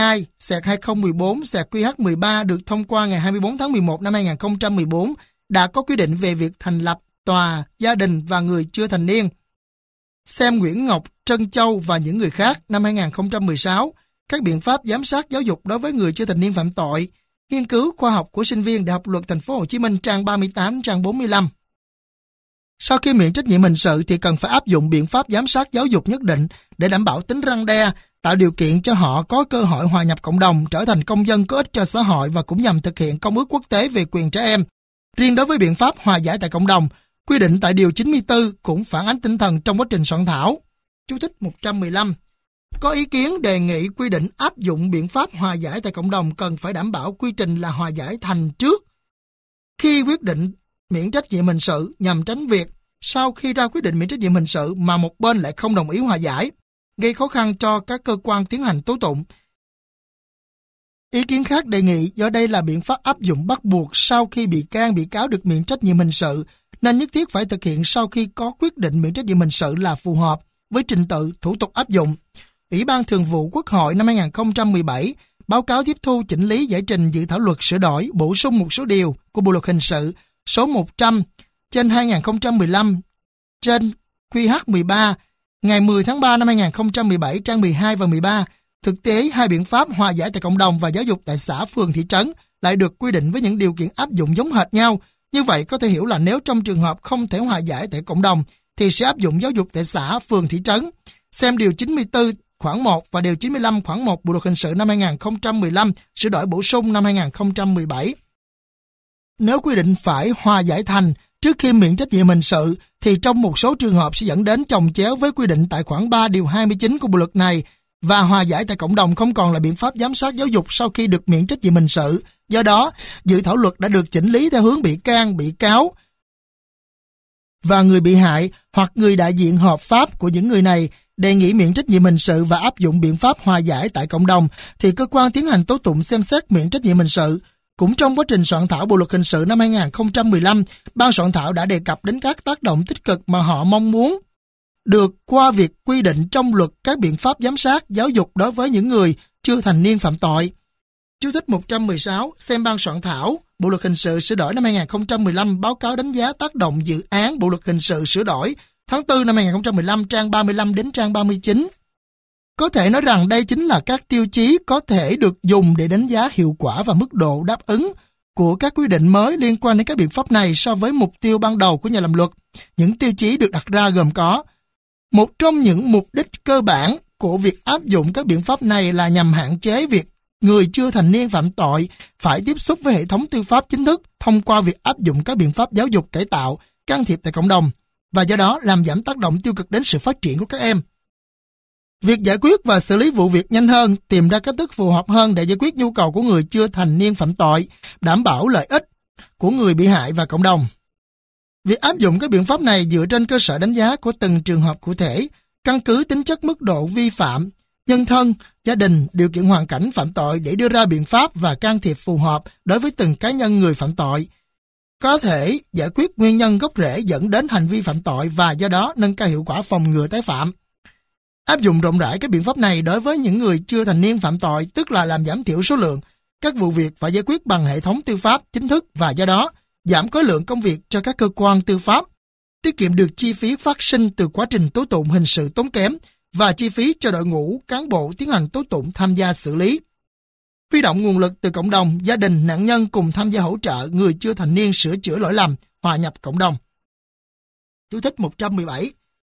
Speaker 1: 62/2014/QH13 được thông qua ngày 24 tháng 11 năm 2014 đã có quy định về việc thành lập tòa gia đình và người chưa thành niên. Xem Nguyễn Ngọc Trân Châu và những người khác năm 2016, các biện pháp giám sát giáo dục đối với người chưa thành niên phạm tội, nghiên cứu khoa học của sinh viên Đại học Luật Thành phố Hồ Chí Minh trang 38 trang 45. Sau khi miễn trách nhiệm hình sự thì cần phải áp dụng biện pháp giám sát giáo dục nhất định để đảm bảo tính răn đe, tạo điều kiện cho họ có cơ hội hòa nhập cộng đồng, trở thành công dân có ích cho xã hội và cũng nhằm thực hiện Công ước Quốc tế về quyền trẻ em. Riêng đối với biện pháp hòa giải tại cộng đồng, quy định tại Điều 94 cũng phản ánh tinh thần trong quá trình soạn thảo. Chú thích 115. Có ý kiến đề nghị quy định áp dụng biện pháp hòa giải tại cộng đồng cần phải đảm bảo quy trình là hòa giải thành trước khi quyết định miễn trách nhiệm hình sự, nhằm tránh việc sau khi ra quyết định miễn trách nhiệm hình sự mà một bên lại không đồng ý hòa giải, gây khó khăn cho các cơ quan tiến hành tố tụng. Ý kiến khác đề nghị do đây là biện pháp áp dụng bắt buộc sau khi bị can, bị cáo được miễn trách nhiệm hình sự, nên nhất thiết phải thực hiện sau khi có quyết định miễn trách nhiệm hình sự là phù hợp với trình tự thủ tục áp dụng. Ủy ban Thường vụ Quốc hội năm 2017 báo cáo tiếp thu chỉnh lý giải trình dự thảo luật sửa đổi, bổ sung một số điều của Bộ luật hình sự số 100/2015 trên QH13 ngày 10 tháng 3 năm 2017 trang 12 và 13. Thực tế, hai biện pháp hòa giải tại cộng đồng và giáo dục tại xã, phường, thị trấn lại được quy định với những điều kiện áp dụng giống hệt nhau. Như vậy có thể hiểu là nếu trong trường hợp không thể hòa giải tại cộng đồng thì sẽ áp dụng giáo dục tại xã, phường, thị trấn. Xem điều 94 khoản 1 và điều 95 khoản 1 Bộ luật hình sự năm 2015 sửa đổi bổ sung năm 2017. Nếu quy định phải hòa giải thành trước khi miễn trách nhiệm hình sự thì trong một số trường hợp sẽ dẫn đến chồng chéo với quy định tại khoản 3 điều 29 của bộ luật này, và hòa giải tại cộng đồng không còn là biện pháp giám sát giáo dục sau khi được miễn trách nhiệm hình sự. Do đó, dự thảo luật đã được chỉnh lý theo hướng bị can, bị cáo và người bị hại hoặc người đại diện hợp pháp của những người này đề nghị miễn trách nhiệm hình sự và áp dụng biện pháp hòa giải tại cộng đồng thì cơ quan tiến hành tố tụng xem xét miễn trách nhiệm hình sự. Cũng trong quá trình soạn thảo Bộ luật hình sự năm 2015, ban soạn thảo đã đề cập đến các tác động tích cực mà họ mong muốn được qua việc quy định trong luật các biện pháp giám sát giáo dục đối với những người chưa thành niên phạm tội. Chú thích 116, xem ban soạn thảo Bộ luật hình sự sửa đổi năm 2015 báo cáo đánh giá tác động dự án Bộ luật hình sự sửa đổi tháng 4 năm 2015 trang 35 đến trang 39. Có thể nói rằng đây chính là các tiêu chí có thể được dùng để đánh giá hiệu quả và mức độ đáp ứng của các quy định mới liên quan đến các biện pháp này so với mục tiêu ban đầu của nhà làm luật. Những tiêu chí được đặt ra gồm có: một trong những mục đích cơ bản của việc áp dụng các biện pháp này là nhằm hạn chế việc người chưa thành niên phạm tội phải tiếp xúc với hệ thống tư pháp chính thức thông qua việc áp dụng các biện pháp giáo dục cải tạo, can thiệp tại cộng đồng, và do đó làm giảm tác động tiêu cực đến sự phát triển của các em. Việc giải quyết và xử lý vụ việc nhanh hơn, tìm ra cách thức phù hợp hơn để giải quyết nhu cầu của người chưa thành niên phạm tội, đảm bảo lợi ích của người bị hại và cộng đồng. Việc áp dụng các biện pháp này dựa trên cơ sở đánh giá của từng trường hợp cụ thể, căn cứ tính chất mức độ vi phạm, nhân thân, gia đình, điều kiện hoàn cảnh phạm tội để đưa ra biện pháp và can thiệp phù hợp đối với từng cá nhân người phạm tội. Có thể giải quyết nguyên nhân gốc rễ dẫn đến hành vi phạm tội và do đó nâng cao hiệu quả phòng ngừa tái phạm. Áp dụng rộng rãi các biện pháp này đối với những người chưa thành niên phạm tội, tức là làm giảm thiểu số lượng các vụ việc phải giải quyết bằng hệ thống tư pháp chính thức và do đó giảm khối lượng công việc cho các cơ quan tư pháp, tiết kiệm được chi phí phát sinh từ quá trình tố tụng hình sự tốn kém và chi phí cho đội ngũ cán bộ tiến hành tố tụng tham gia xử lý. Huy động nguồn lực từ cộng đồng, gia đình, nạn nhân cùng tham gia hỗ trợ người chưa thành niên sửa chữa lỗi lầm, hòa nhập cộng đồng. Chú thích 117.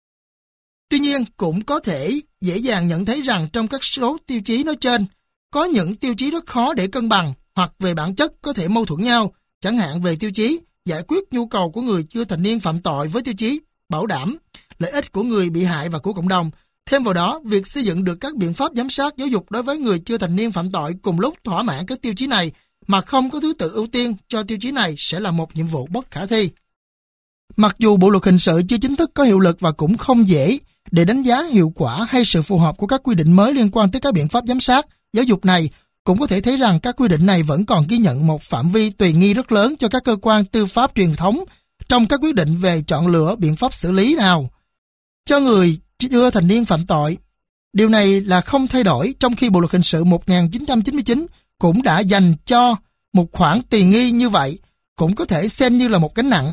Speaker 1: Tuy nhiên, cũng có thể dễ dàng nhận thấy rằng trong các số tiêu chí nói trên, có những tiêu chí rất khó để cân bằng hoặc về bản chất có thể mâu thuẫn nhau, chẳng hạn về tiêu chí giải quyết nhu cầu của người chưa thành niên phạm tội với tiêu chí bảo đảm lợi ích của người bị hại và của cộng đồng. Thêm vào đó, việc xây dựng được các biện pháp giám sát giáo dục đối với người chưa thành niên phạm tội cùng lúc thỏa mãn các tiêu chí này mà không có thứ tự ưu tiên cho tiêu chí này sẽ là một nhiệm vụ bất khả thi. Mặc dù Bộ luật hình sự chưa chính thức có hiệu lực và cũng không dễ để đánh giá hiệu quả hay sự phù hợp của các quy định mới liên quan tới các biện pháp giám sát giáo dục này, cũng có thể thấy rằng các quy định này vẫn còn ghi nhận một phạm vi tùy nghi rất lớn cho các cơ quan tư pháp truyền thống trong các quyết định về chọn lựa biện pháp xử lý nào cho người chưa thành niên phạm tội. Điều này là không thay đổi trong khi Bộ luật hình sự 1999 cũng đã dành cho một khoản tùy nghi như vậy, cũng có thể xem như là một gánh nặng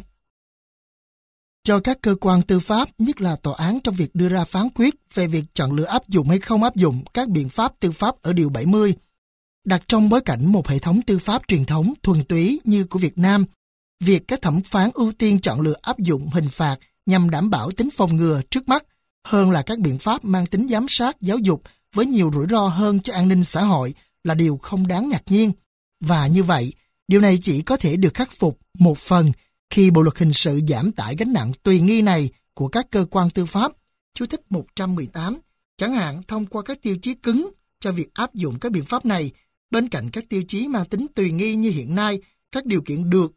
Speaker 1: cho các cơ quan tư pháp, nhất là tòa án trong việc đưa ra phán quyết về việc chọn lựa áp dụng hay không áp dụng các biện pháp tư pháp ở Điều 70. Đặt trong bối cảnh một hệ thống tư pháp truyền thống thuần túy như của Việt Nam, việc các thẩm phán ưu tiên chọn lựa áp dụng hình phạt nhằm đảm bảo tính phòng ngừa trước mắt hơn là các biện pháp mang tính giám sát giáo dục với nhiều rủi ro hơn cho an ninh xã hội là điều không đáng ngạc nhiên. Và như vậy, điều này chỉ có thể được khắc phục một phần khi Bộ luật hình sự giảm tải gánh nặng tùy nghi này của các cơ quan tư pháp, Chú thích 118. Chẳng hạn thông qua các tiêu chí cứng cho việc áp dụng các biện pháp này, bên cạnh các tiêu chí mang tính tùy nghi như hiện nay, các điều kiện được,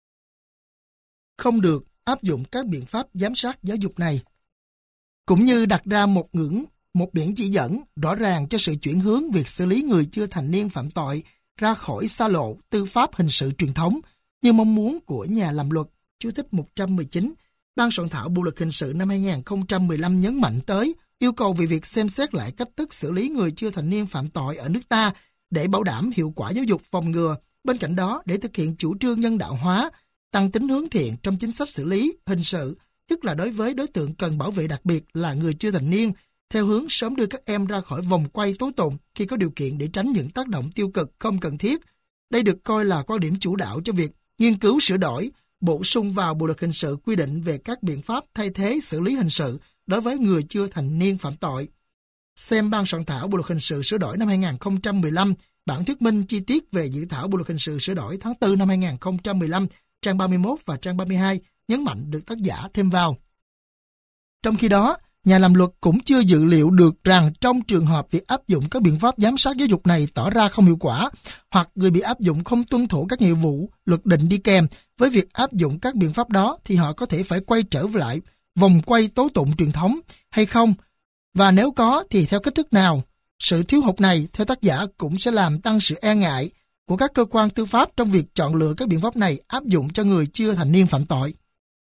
Speaker 1: không được áp dụng các biện pháp giám sát giáo dục này. Cũng như đặt ra một biển chỉ dẫn rõ ràng cho sự chuyển hướng việc xử lý người chưa thành niên phạm tội ra khỏi xa lộ tư pháp hình sự truyền thống như mong muốn của nhà làm luật. Chú thích 119. Ban soạn thảo Bộ luật hình sự năm 2015 nhấn mạnh tới yêu cầu về việc xem xét lại cách thức xử lý người chưa thành niên phạm tội ở nước ta để bảo đảm hiệu quả giáo dục phòng ngừa. Bên cạnh đó, để thực hiện chủ trương nhân đạo hóa, tăng tính hướng thiện trong chính sách xử lý hình sự, tức là đối với đối tượng cần bảo vệ đặc biệt là người chưa thành niên, theo hướng sớm đưa các em ra khỏi vòng quay tố tụng khi có điều kiện để tránh những tác động tiêu cực không cần thiết. Đây được coi là quan điểm chủ đạo cho việc nghiên cứu sửa đổi, bổ sung vào Bộ luật hình sự quy định về các biện pháp thay thế xử lý hình sự đối với người chưa thành niên phạm tội. Xem ban soạn thảo Bộ luật hình sự sửa đổi năm 2015, bản thuyết minh chi tiết về dự thảo Bộ luật hình sự sửa đổi tháng 4 năm 2015, trang 31 và trang 32, nhấn mạnh được tác giả thêm vào. Trong khi đó, nhà làm luật cũng chưa dự liệu được rằng trong trường hợp việc áp dụng các biện pháp giám sát giáo dục này tỏ ra không hiệu quả, hoặc người bị áp dụng không tuân thủ các nghĩa vụ luật định đi kèm với việc áp dụng các biện pháp đó, thì họ có thể phải quay trở lại vòng quay tố tụng truyền thống hay không, và nếu có thì theo cách thức nào. Sự thiếu hụt này, theo tác giả, cũng sẽ làm tăng sự e ngại của các cơ quan tư pháp trong việc chọn lựa các biện pháp này áp dụng cho người chưa thành niên phạm tội.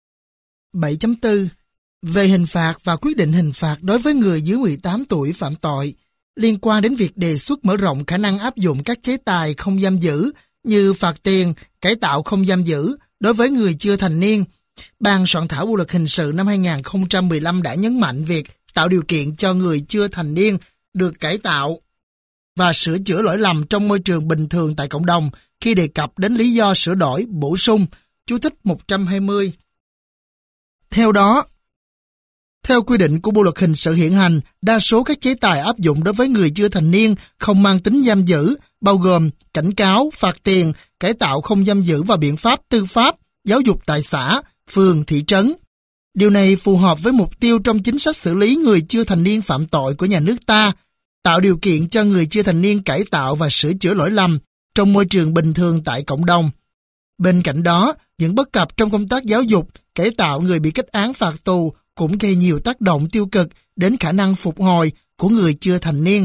Speaker 1: 7.4. Về hình phạt và quyết định hình phạt đối với người dưới 18 tuổi phạm tội, liên quan đến việc đề xuất mở rộng khả năng áp dụng các chế tài không giam giữ như phạt tiền, cải tạo không giam giữ đối với người chưa thành niên, Ban soạn thảo Bộ luật hình sự năm 2015 đã nhấn mạnh việc tạo điều kiện cho người chưa thành niên được cải tạo và sửa chữa lỗi lầm trong môi trường bình thường tại cộng đồng khi đề cập đến lý do sửa đổi, bổ sung. Chú thích 120. Theo đó, theo quy định của Bộ luật hình sự hiện hành, đa số các chế tài áp dụng đối với người chưa thành niên không mang tính giam giữ, bao gồm cảnh cáo, phạt tiền, cải tạo không giam giữ và biện pháp tư pháp, giáo dục tại xã, phường, thị trấn. Điều này phù hợp với mục tiêu trong chính sách xử lý người chưa thành niên phạm tội của nhà nước ta, tạo điều kiện cho người chưa thành niên cải tạo và sửa chữa lỗi lầm trong môi trường bình thường tại cộng đồng. Bên cạnh đó, những bất cập trong công tác giáo dục, cải tạo người bị kết án phạt tù cũng gây nhiều tác động tiêu cực đến khả năng phục hồi của người chưa thành niên.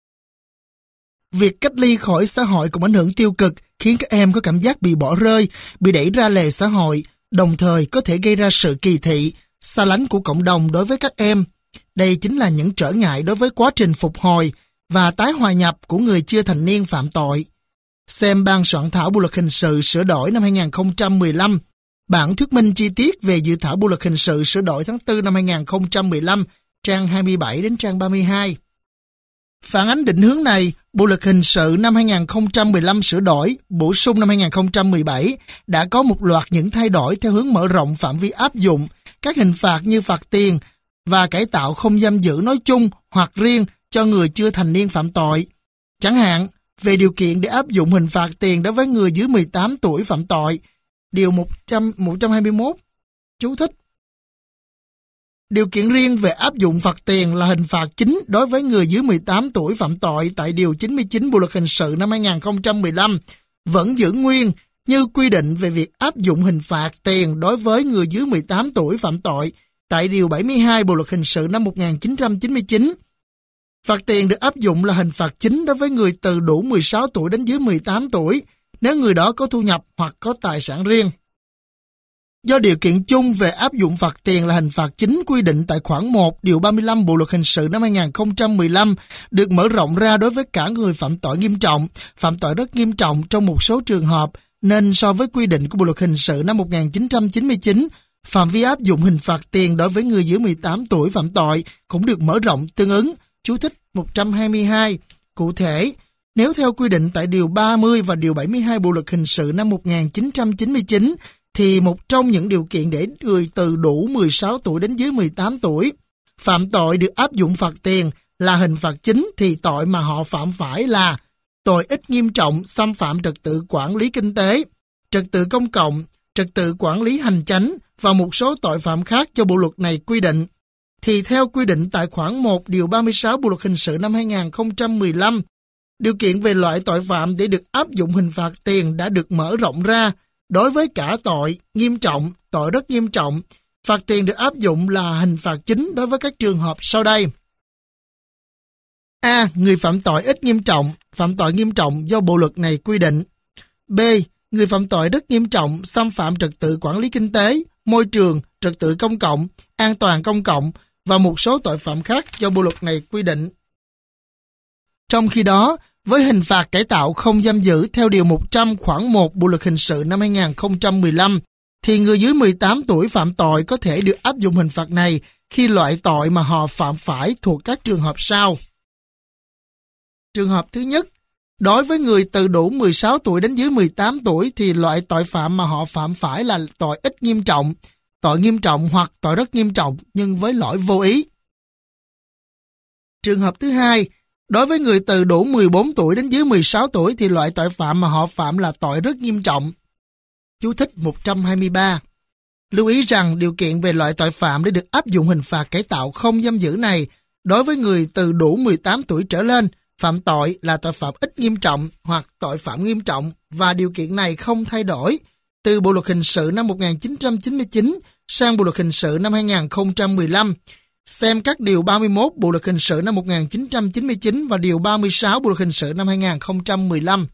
Speaker 1: Việc cách ly khỏi xã hội cũng ảnh hưởng tiêu cực, khiến các em có cảm giác bị bỏ rơi, bị đẩy ra lề xã hội, đồng thời có thể gây ra sự kỳ thị, xa lánh của cộng đồng đối với các em. Đây chính là những trở ngại đối với quá trình phục hồi và tái hòa nhập của người chưa thành niên phạm tội. Xem Ban soạn thảo Bộ luật hình sự sửa đổi năm 2015, bản thuyết minh chi tiết về dự thảo Bộ luật hình sự sửa đổi tháng 4 năm 2015, trang 27 đến trang 32. Phản ánh định hướng này, Bộ luật hình sự năm 2015 sửa đổi, bổ sung năm 2017 đã có một loạt những thay đổi theo hướng mở rộng phạm vi áp dụng các hình phạt như phạt tiền và cải tạo không giam giữ nói chung hoặc riêng cho người chưa thành niên phạm tội. Chẳng hạn, về điều kiện để áp dụng hình phạt tiền đối với người dưới 18 tuổi phạm tội, Điều 121, chú thích. Điều kiện riêng về áp dụng phạt tiền là hình phạt chính đối với người dưới 18 tuổi phạm tội tại Điều 99 Bộ luật hình sự năm 2015 vẫn giữ nguyên như quy định về việc áp dụng hình phạt tiền đối với người dưới 18 tuổi phạm tội tại Điều 72 Bộ luật hình sự năm 1999. Phạt tiền được áp dụng là hình phạt chính đối với người từ đủ 16 tuổi đến dưới 18 tuổi nếu người đó có thu nhập hoặc có tài sản riêng. Do điều kiện chung về áp dụng phạt tiền là hình phạt chính quy định tại khoản 1 Điều 35 Bộ luật hình sự năm 2015 được mở rộng ra đối với cả người phạm tội nghiêm trọng, phạm tội rất nghiêm trọng trong một số trường hợp, nên so với quy định của Bộ luật hình sự năm 1999, phạm vi áp dụng hình phạt tiền đối với người dưới 18 tuổi phạm tội cũng được mở rộng tương ứng. Chú thích 122. Cụ thể, nếu theo quy định tại Điều 30 và Điều 72 Bộ luật hình sự năm 1999, thì một trong những điều kiện để người từ đủ 16 tuổi đến dưới 18 tuổi phạm tội được áp dụng phạt tiền là hình phạt chính, thì tội mà họ phạm phải là tội ít nghiêm trọng xâm phạm trật tự quản lý kinh tế, trật tự công cộng, trật tự quản lý hành chánh và một số tội phạm khác do bộ luật này quy định. thì theo quy định tại khoản 1 điều 36 Bộ luật hình sự năm 2015, điều kiện về loại tội phạm để được áp dụng hình phạt tiền đã được mở rộng ra đối với cả tội nghiêm trọng, tội rất nghiêm trọng. Phạt tiền được áp dụng là hình phạt chính đối với các trường hợp sau đây. A. Người phạm tội ít nghiêm trọng, phạm tội nghiêm trọng do bộ luật này quy định. B. Người phạm tội rất nghiêm trọng, xâm phạm trật tự quản lý kinh tế, môi trường, trật tự công cộng, an toàn công cộng và một số tội phạm khác do bộ luật này quy định. Trong khi đó, với hình phạt cải tạo không giam giữ theo điều 100 khoản 1 Bộ luật hình sự năm 2015, thì người dưới 18 tuổi phạm tội có thể được áp dụng hình phạt này khi loại tội mà họ phạm phải thuộc các trường hợp sau. Trường hợp thứ nhất, đối với người từ đủ 16 tuổi đến dưới 18 tuổi thì loại tội phạm mà họ phạm phải là tội ít nghiêm trọng hoặc tội rất nghiêm trọng nhưng với lỗi vô ý. Trường hợp thứ hai, đối với người từ đủ 14 tuổi đến dưới 16 tuổi thì loại tội phạm mà họ phạm là tội rất nghiêm trọng. Chú thích 123. Lưu ý rằng điều kiện về loại tội phạm để được áp dụng hình phạt cải tạo không giam giữ này đối với người từ đủ 18 tuổi trở lên phạm tội là tội phạm ít nghiêm trọng hoặc tội phạm nghiêm trọng và điều kiện này không thay đổi từ Bộ luật hình sự năm 1999 sang Bộ luật hình sự năm 2015. Xem các điều 31 Bộ luật hình sự năm 1999 và điều 36 Bộ luật hình sự năm 2015.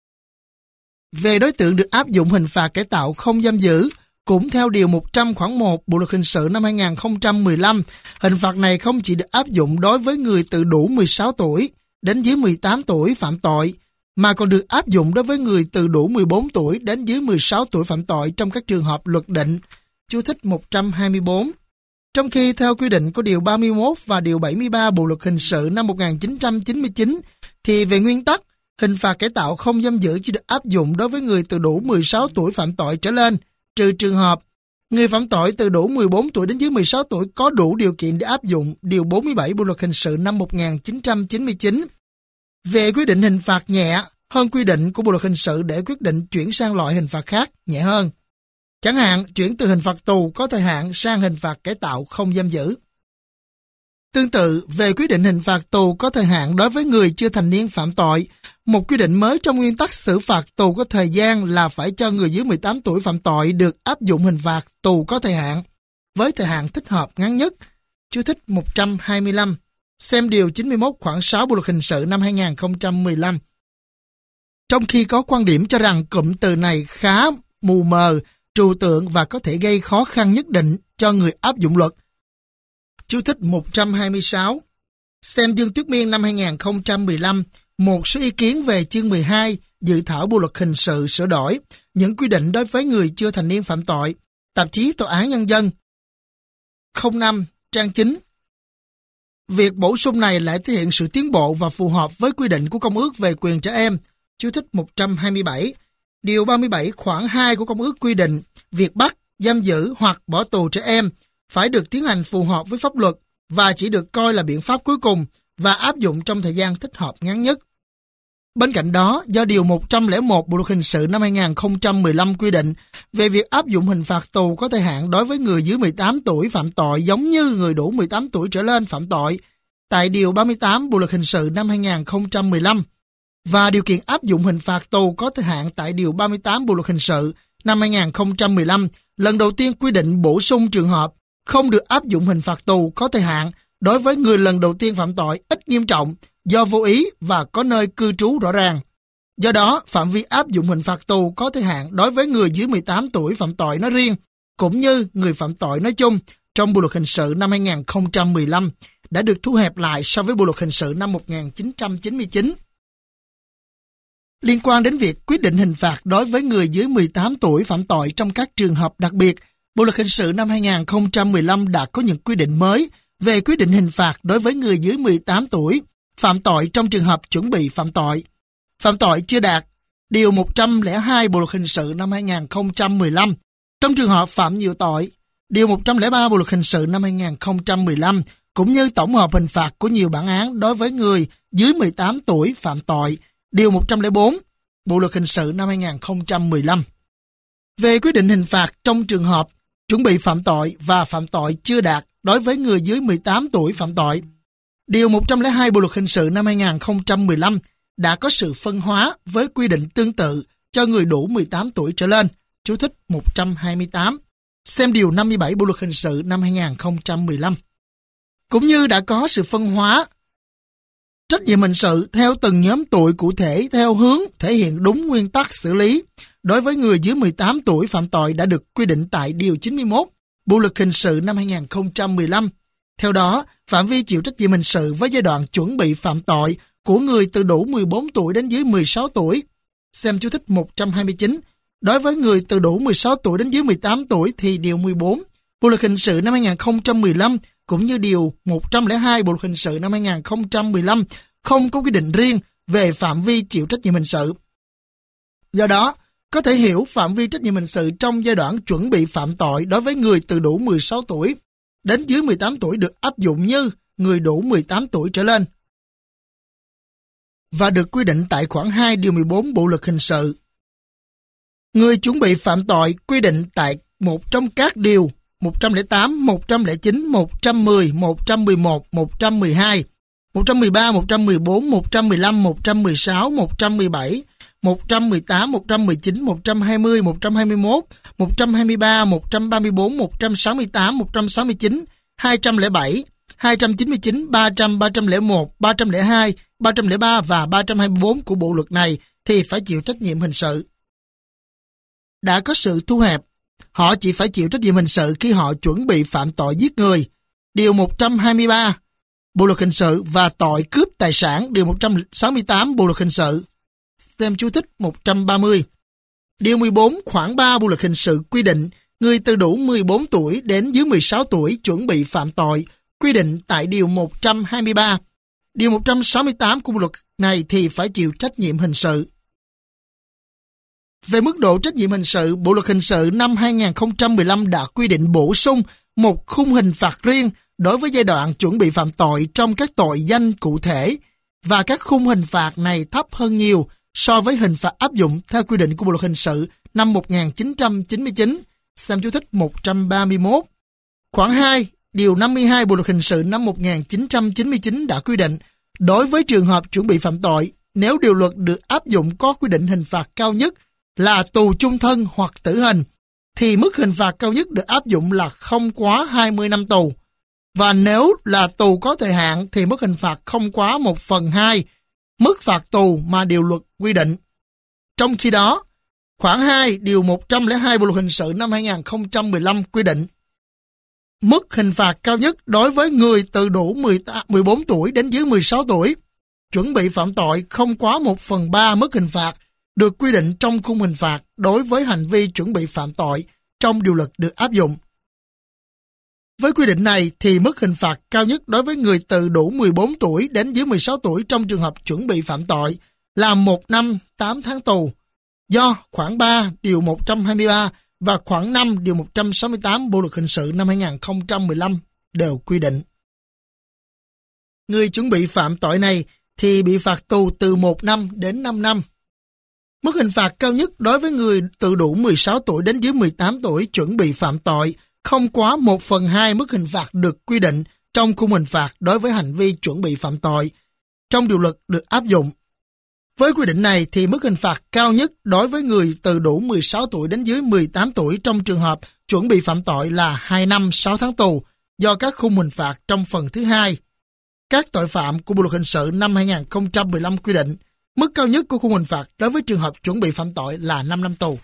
Speaker 1: Về đối tượng được áp dụng hình phạt cải tạo không giam giữ, cũng theo điều 100 khoản 1 Bộ luật hình sự năm 2015, hình phạt này không chỉ được áp dụng đối với người từ đủ 16 tuổi đến dưới 18 tuổi phạm tội, mà còn được áp dụng đối với người từ đủ 14 tuổi đến dưới 16 tuổi phạm tội trong các trường hợp luật định. Chú thích 124. Trong khi theo quy định của điều 31 và điều 73 Bộ luật hình sự năm 1999, thì về nguyên tắc, hình phạt cải tạo không giam giữ chỉ được áp dụng đối với người từ đủ 16 tuổi phạm tội trở lên, trừ trường hợp người phạm tội từ đủ 14 tuổi đến dưới 16 tuổi có đủ điều kiện để áp dụng điều 47 Bộ luật hình sự năm 1999. Về quyết định hình phạt nhẹ hơn quy định của Bộ luật hình sự để quyết định chuyển sang loại hình phạt khác nhẹ hơn. Chẳng hạn, chuyển từ hình phạt tù có thời hạn sang hình phạt cải tạo không giam giữ. Tương tự, về quyết định hình phạt tù có thời hạn đối với người chưa thành niên phạm tội, một quy định mới trong nguyên tắc xử phạt tù có thời gian là phải cho người dưới 18 tuổi phạm tội được áp dụng hình phạt tù có thời hạn, với thời hạn thích hợp ngắn nhất. Chú thích 125. Xem điều 91 khoản 6 Bộ luật hình sự năm 2015. Trong khi có quan điểm cho rằng cụm từ này khá mù mờ, trừu tượng và có thể gây khó khăn nhất định cho người áp dụng luật. Chú thích 126. Xem Dương Tuyết Miên năm 2015, một số ý kiến về chương 12 dự thảo Bộ luật hình sự sửa đổi, những quy định đối với người chưa thành niên phạm tội, tạp chí Tòa án Nhân dân 05, trang 9. Việc bổ sung này lại thể hiện sự tiến bộ và phù hợp với quy định của Công ước về quyền trẻ em. Chú thích 127. Điều 37 khoản 2 của Công ước quy định việc bắt, giam giữ hoặc bỏ tù trẻ em phải được tiến hành phù hợp với pháp luật và chỉ được coi là biện pháp cuối cùng và áp dụng trong thời gian thích hợp ngắn nhất. Bên cạnh đó, do Điều 101 Bộ luật hình sự năm 2015 quy định về việc áp dụng hình phạt tù có thời hạn đối với người dưới 18 tuổi phạm tội giống như người đủ 18 tuổi trở lên phạm tội, tại Điều 38 Bộ luật hình sự năm 2015, và điều kiện áp dụng hình phạt tù có thời hạn tại Điều 38 Bộ luật hình sự năm 2015 lần đầu tiên quy định bổ sung trường hợp không được áp dụng hình phạt tù có thời hạn đối với người lần đầu tiên phạm tội ít nghiêm trọng do vô ý và có nơi cư trú rõ ràng. Do đó, phạm vi áp dụng hình phạt tù có thời hạn đối với người dưới 18 tuổi phạm tội nói riêng, cũng như người phạm tội nói chung trong Bộ luật hình sự năm 2015 đã được thu hẹp lại so với Bộ luật hình sự năm 1999. Liên quan đến việc quyết định hình phạt đối với người dưới 18 tuổi phạm tội trong các trường hợp đặc biệt, Bộ luật hình sự năm 2015 đã có những quy định mới về quyết định hình phạt đối với người dưới 18 tuổi phạm tội trong trường hợp chuẩn bị phạm tội. Phạm tội chưa đạt Điều 102 Bộ luật hình sự năm 2015. Trong trường hợp phạm nhiều tội, Điều 103 Bộ luật hình sự năm 2015 cũng như tổng hợp hình phạt của nhiều bản án đối với người dưới 18 tuổi phạm tội, Điều 104 Bộ luật hình sự năm 2015. Về quyết định hình phạt trong trường hợp chuẩn bị phạm tội và phạm tội chưa đạt, đối với người dưới 18 tuổi phạm tội. Điều 102 Bộ luật hình sự năm 2015 đã có sự phân hóa với quy định tương tự cho người đủ 18 tuổi trở lên. Chú thích 128. Xem điều 57 Bộ luật hình sự năm 2015. Cũng như đã có sự phân hóa trách nhiệm hình sự theo từng nhóm tuổi cụ thể theo hướng thể hiện đúng nguyên tắc xử lý đối với người dưới 18 tuổi phạm tội đã được quy định tại điều 91 Bộ luật hình sự năm 2015. Theo đó, phạm vi chịu trách nhiệm hình sự với giai đoạn chuẩn bị phạm tội của người từ đủ 14 tuổi đến dưới 16 tuổi. Xem chú thích 129. Đối với người từ đủ 16 tuổi đến dưới 18 tuổi thì điều 14 Bộ luật hình sự năm 2015 cũng như điều 102 Bộ luật hình sự năm 2015 không có quy định riêng về phạm vi chịu trách nhiệm hình sự. Do đó, có thể hiểu phạm vi trách nhiệm hình sự trong giai đoạn chuẩn bị phạm tội đối với người từ đủ 16 tuổi đến dưới 18 tuổi được áp dụng như người đủ 18 tuổi trở lên và được quy định tại khoản 2 điều 14 Bộ luật hình sự. Người chuẩn bị phạm tội quy định tại một trong các điều 108, 109, 110, 111, 112, 113, 114, 115, 116, 117, 118, 119, 120, 121, 123, 134, 168, 169, 207, 299, 300, 301, 302, 303 và 324 của bộ luật này thì phải chịu trách nhiệm hình sự. Đã có sự thu hẹp, họ chỉ phải chịu trách nhiệm hình sự khi họ chuẩn bị phạm tội giết người, điều 123 Bộ luật hình sự và tội cướp tài sản, điều 168 Bộ luật hình sự. Xem chú thích 130. Điều 14 khoản 3 Bộ luật hình sự quy định người từ đủ 14 tuổi đến dưới 16 tuổi chuẩn bị phạm tội, quy định tại điều 123. Điều 168 của bộ luật này thì phải chịu trách nhiệm hình sự. Về mức độ trách nhiệm hình sự, Bộ luật hình sự năm 2015 đã quy định bổ sung một khung hình phạt riêng đối với giai đoạn chuẩn bị phạm tội trong các tội danh cụ thể và các khung hình phạt này thấp hơn nhiều so với hình phạt áp dụng theo quy định của Bộ luật hình sự năm 1999, xem chú thích 131. Khoản 2, điều 52 Bộ luật hình sự năm 1999 đã quy định đối với trường hợp chuẩn bị phạm tội, nếu điều luật được áp dụng có quy định hình phạt cao nhất là tù chung thân hoặc tử hình, thì mức hình phạt cao nhất được áp dụng là không quá 20 năm tù. Và nếu là tù có thời hạn thì mức hình phạt không quá 1/2 mức phạt tù mà điều luật quy định. Trong khi đó, khoản 2, điều 102 Bộ luật hình sự năm 2015 quy định mức hình phạt cao nhất đối với người từ đủ 14 tuổi đến dưới 16 tuổi chuẩn bị phạm tội không quá 1/3 mức hình phạt được quy định trong khung hình phạt đối với hành vi chuẩn bị phạm tội trong điều luật được áp dụng. Với quy định này thì mức hình phạt cao nhất đối với người từ đủ 14 tuổi đến dưới 16 tuổi trong trường hợp chuẩn bị phạm tội là 1 năm 8 tháng tù, do khoản 3 điều 123 và khoản 5 điều 168 Bộ luật hình sự năm 2015 đều quy định. Người chuẩn bị phạm tội này thì bị phạt tù từ 1 năm đến 5 năm. Mức hình phạt cao nhất đối với người từ đủ 16 tuổi đến dưới 18 tuổi chuẩn bị phạm tội không quá 1/2 mức hình phạt được quy định trong khung hình phạt đối với hành vi chuẩn bị phạm tội trong điều luật được áp dụng. Với quy định này thì mức hình phạt cao nhất đối với người từ đủ 16 tuổi đến dưới 18 tuổi trong trường hợp chuẩn bị phạm tội là 2 năm 6 tháng tù do các khung hình phạt trong phần thứ 2. Các tội phạm của Bộ luật hình sự năm 2015 quy định mức cao nhất của khung hình phạt đối với trường hợp chuẩn bị phạm tội là 5 năm tù.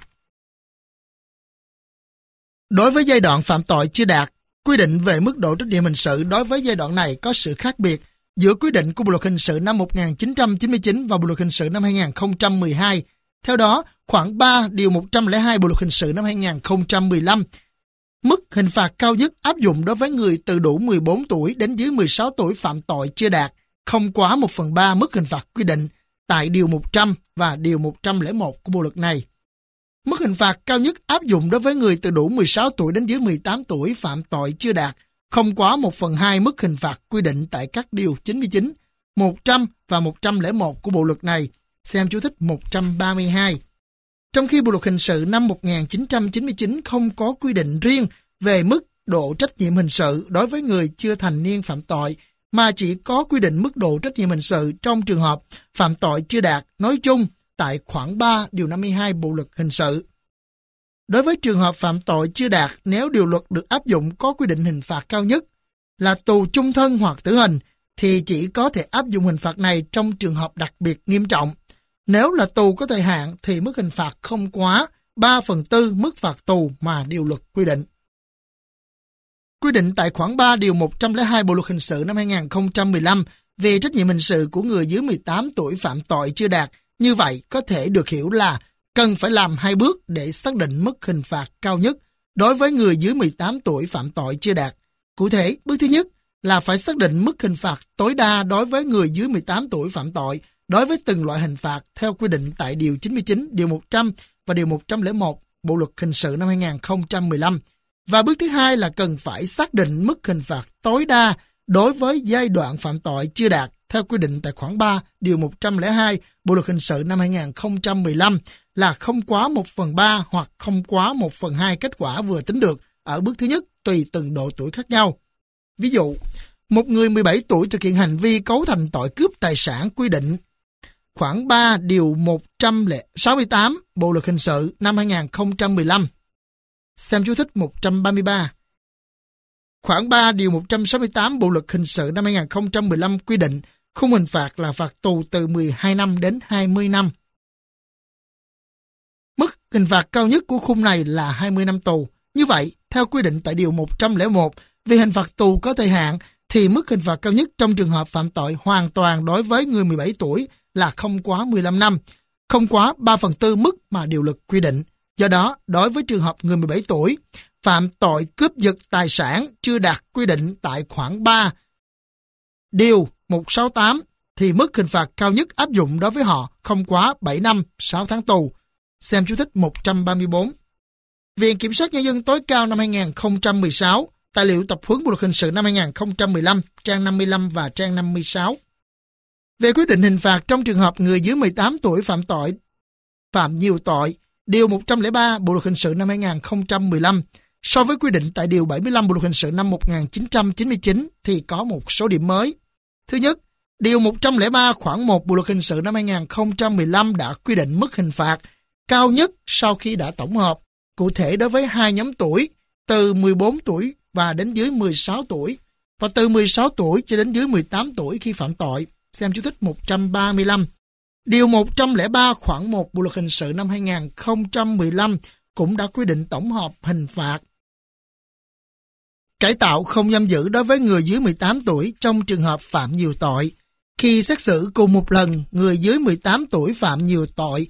Speaker 1: Đối với giai đoạn phạm tội chưa đạt, quy định về mức độ trách nhiệm hình sự đối với giai đoạn này có sự khác biệt giữa quy định của Bộ luật hình sự năm 1999 và Bộ luật hình sự năm 2012. Theo đó, khoản 3 điều 102 Bộ luật hình sự năm 2015, mức hình phạt cao nhất áp dụng đối với người từ đủ 14 tuổi đến dưới 16 tuổi phạm tội chưa đạt, không quá 1/3 mức hình phạt quy định tại điều 100 và điều 101 của bộ luật này. Mức hình phạt cao nhất áp dụng đối với người từ đủ 16 tuổi đến dưới 18 tuổi phạm tội chưa đạt, không quá 1/2 mức hình phạt quy định tại các điều 99, 100 và 101 của bộ luật này, xem chú thích 132. Trong khi Bộ luật hình sự năm 1999 không có quy định riêng về mức độ trách nhiệm hình sự đối với người chưa thành niên phạm tội, mà chỉ có quy định mức độ trách nhiệm hình sự trong trường hợp phạm tội chưa đạt nói chung tại khoản 3 điều 52 Bộ luật hình sự. Đối với trường hợp phạm tội chưa đạt, nếu điều luật được áp dụng có quy định hình phạt cao nhất là tù chung thân hoặc tử hình, thì chỉ có thể áp dụng hình phạt này trong trường hợp đặc biệt nghiêm trọng. Nếu là tù có thời hạn thì mức hình phạt không quá 3/4 mức phạt tù mà điều luật quy định. Quy định tại khoản 3 điều 102 Bộ luật hình sự năm 2015 về trách nhiệm hình sự của người dưới 18 tuổi phạm tội chưa đạt, như vậy có thể được hiểu là cần phải làm 2 bước để xác định mức hình phạt cao nhất đối với người dưới 18 tuổi phạm tội chưa đạt. Cụ thể, bước thứ nhất là phải xác định mức hình phạt tối đa đối với người dưới 18 tuổi phạm tội đối với từng loại hình phạt theo quy định tại điều 99, điều 100 và điều 101 Bộ luật hình sự năm 2015. Và bước thứ hai là cần phải xác định mức hình phạt tối đa đối với giai đoạn phạm tội chưa đạt theo quy định tại khoản 3 điều 102 Bộ luật hình sự năm 2015 là không quá 1/3 hoặc không quá 1/2 kết quả vừa tính được ở bước thứ nhất tùy từng độ tuổi khác nhau. Ví dụ, một người 17 tuổi thực hiện hành vi cấu thành tội cướp tài sản quy định khoản 3 điều 168 Bộ luật hình sự năm 2015. Xem chú thích 133. Khoản 3 điều 168 Bộ luật hình sự năm 2015 quy định khung hình phạt là phạt tù từ 12 năm đến 20 năm. Mức hình phạt cao nhất của khung này là 20 năm tù. Như vậy, theo quy định tại điều 101 về hình phạt tù có thời hạn, thì mức hình phạt cao nhất trong trường hợp phạm tội hoàn toàn đối với người 17 tuổi là không quá 15 năm, không quá 3/4 mức mà điều luật quy định. Do đó, đối với trường hợp người 17 tuổi phạm tội cướp giật tài sản chưa đạt quy định tại khoản 3 điều 168 thì mức hình phạt cao nhất áp dụng đối với họ không quá 7 năm 6 tháng tù. Xem chú thích 134. Viện Kiểm sát Nhân dân tối cao năm 2016, tài liệu tập huấn Bộ luật hình sự năm 2015, trang 55 và trang 56. Về quyết định hình phạt trong trường hợp người dưới 18 tuổi phạm nhiều tội, điều 103 Bộ luật hình sự năm 2015 so với quy định tại điều 75 Bộ luật hình sự năm 1999 thì có một số điểm mới. Thứ nhất, điều 103 khoản 1 Bộ luật hình sự năm 2015 đã quy định mức hình phạt cao nhất sau khi đã tổng hợp, cụ thể đối với 2 nhóm tuổi, từ 14 tuổi và đến dưới 16 tuổi, và từ 16 tuổi cho đến dưới 18 tuổi khi phạm tội. Xem chú thích 135. Điều 103 khoản 1 Bộ luật hình sự năm 2015 cũng đã quy định tổng hợp hình phạt cải tạo không giam giữ đối với người dưới 18 tuổi trong trường hợp phạm nhiều tội. Khi xét xử cùng một lần người dưới 18 tuổi phạm nhiều tội,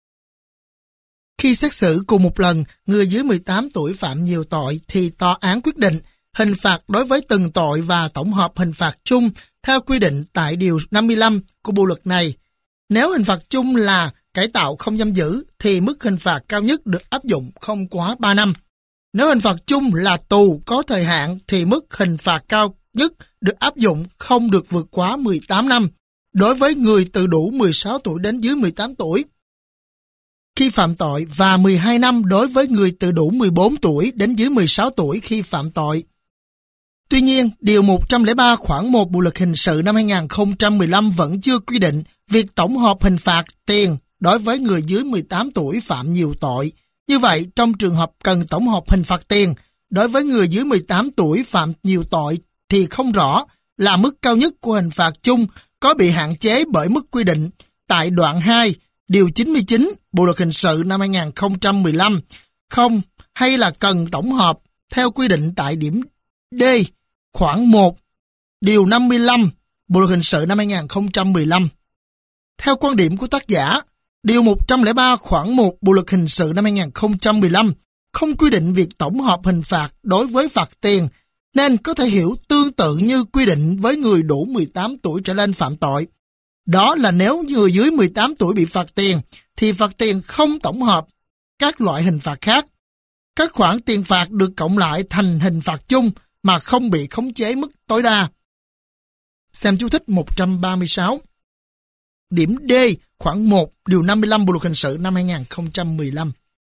Speaker 1: thì tòa án quyết định hình phạt đối với từng tội và tổng hợp hình phạt chung theo quy định tại điều 55 của bộ luật này. Nếu hình phạt chung là cải tạo không giam giữ thì mức hình phạt cao nhất được áp dụng không quá 3 năm. Nếu hình phạt chung là tù có thời hạn thì mức hình phạt cao nhất được áp dụng không được vượt quá 18 năm đối với người từ đủ 16 tuổi đến dưới 18 tuổi khi phạm tội và 12 năm đối với người từ đủ 14 tuổi đến dưới 16 tuổi khi phạm tội. Tuy nhiên, điều 103 khoản 1 Bộ luật hình sự năm 2015 vẫn chưa quy định việc tổng hợp hình phạt tiền đối với người dưới 18 tuổi phạm nhiều tội. Như vậy, trong trường hợp cần tổng hợp hình phạt tiền đối với người dưới 18 tuổi phạm nhiều tội thì không rõ là mức cao nhất của hình phạt chung có bị hạn chế bởi mức quy định tại đoạn 2, điều 99 Bộ luật hình sự năm 2015 không, hay là cần tổng hợp theo quy định tại điểm D, khoản 1, điều 55 Bộ luật hình sự năm 2015. Theo quan điểm của tác giả, điều 103 khoản 1 Bộ luật hình sự năm 2015 không quy định việc tổng hợp hình phạt đối với phạt tiền, nên có thể hiểu tương tự như quy định với người đủ 18 tuổi trở lên phạm tội. Đó là nếu người dưới 18 tuổi bị phạt tiền, thì phạt tiền không tổng hợp các loại hình phạt khác. Các khoản tiền phạt được cộng lại thành hình phạt chung mà không bị khống chế mức tối đa. Xem chú thích 136. Điểm D, khoản 1, điều 55 Bộ luật hình sự năm 2015.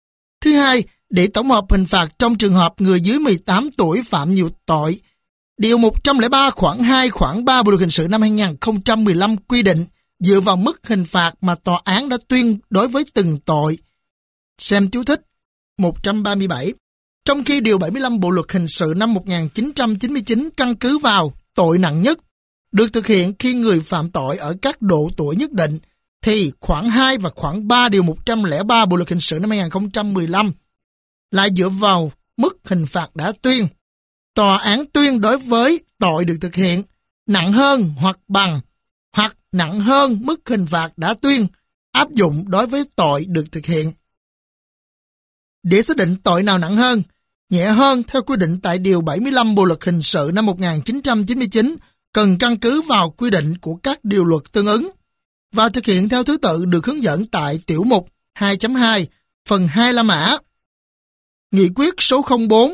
Speaker 1: Thứ hai, để tổng hợp hình phạt trong trường hợp người dưới 18 tuổi phạm nhiều tội, Điều 103 khoản 2 khoản 3 Bộ luật hình sự năm 2015 quy định dựa vào mức hình phạt mà tòa án đã tuyên đối với từng tội. Xem chú thích 137. Trong khi Điều 75 Bộ luật hình sự năm 1999 căn cứ vào tội nặng nhất được thực hiện khi người phạm tội ở các độ tuổi nhất định, thì khoản 2 và khoản 3 Điều 103 Bộ luật hình sự năm 2015 lại dựa vào mức hình phạt đã tuyên. Tòa án tuyên đối với tội được thực hiện nặng hơn hoặc bằng hoặc nặng hơn mức hình phạt đã tuyên áp dụng đối với tội được thực hiện. Để xác định tội nào nặng hơn, nhẹ hơn theo quy định tại Điều 75 Bộ luật hình sự năm 1999 cần căn cứ vào quy định của các điều luật tương ứng và thực hiện theo thứ tự được hướng dẫn tại tiểu mục 2.2 phần 2 la mã. Nghị quyết số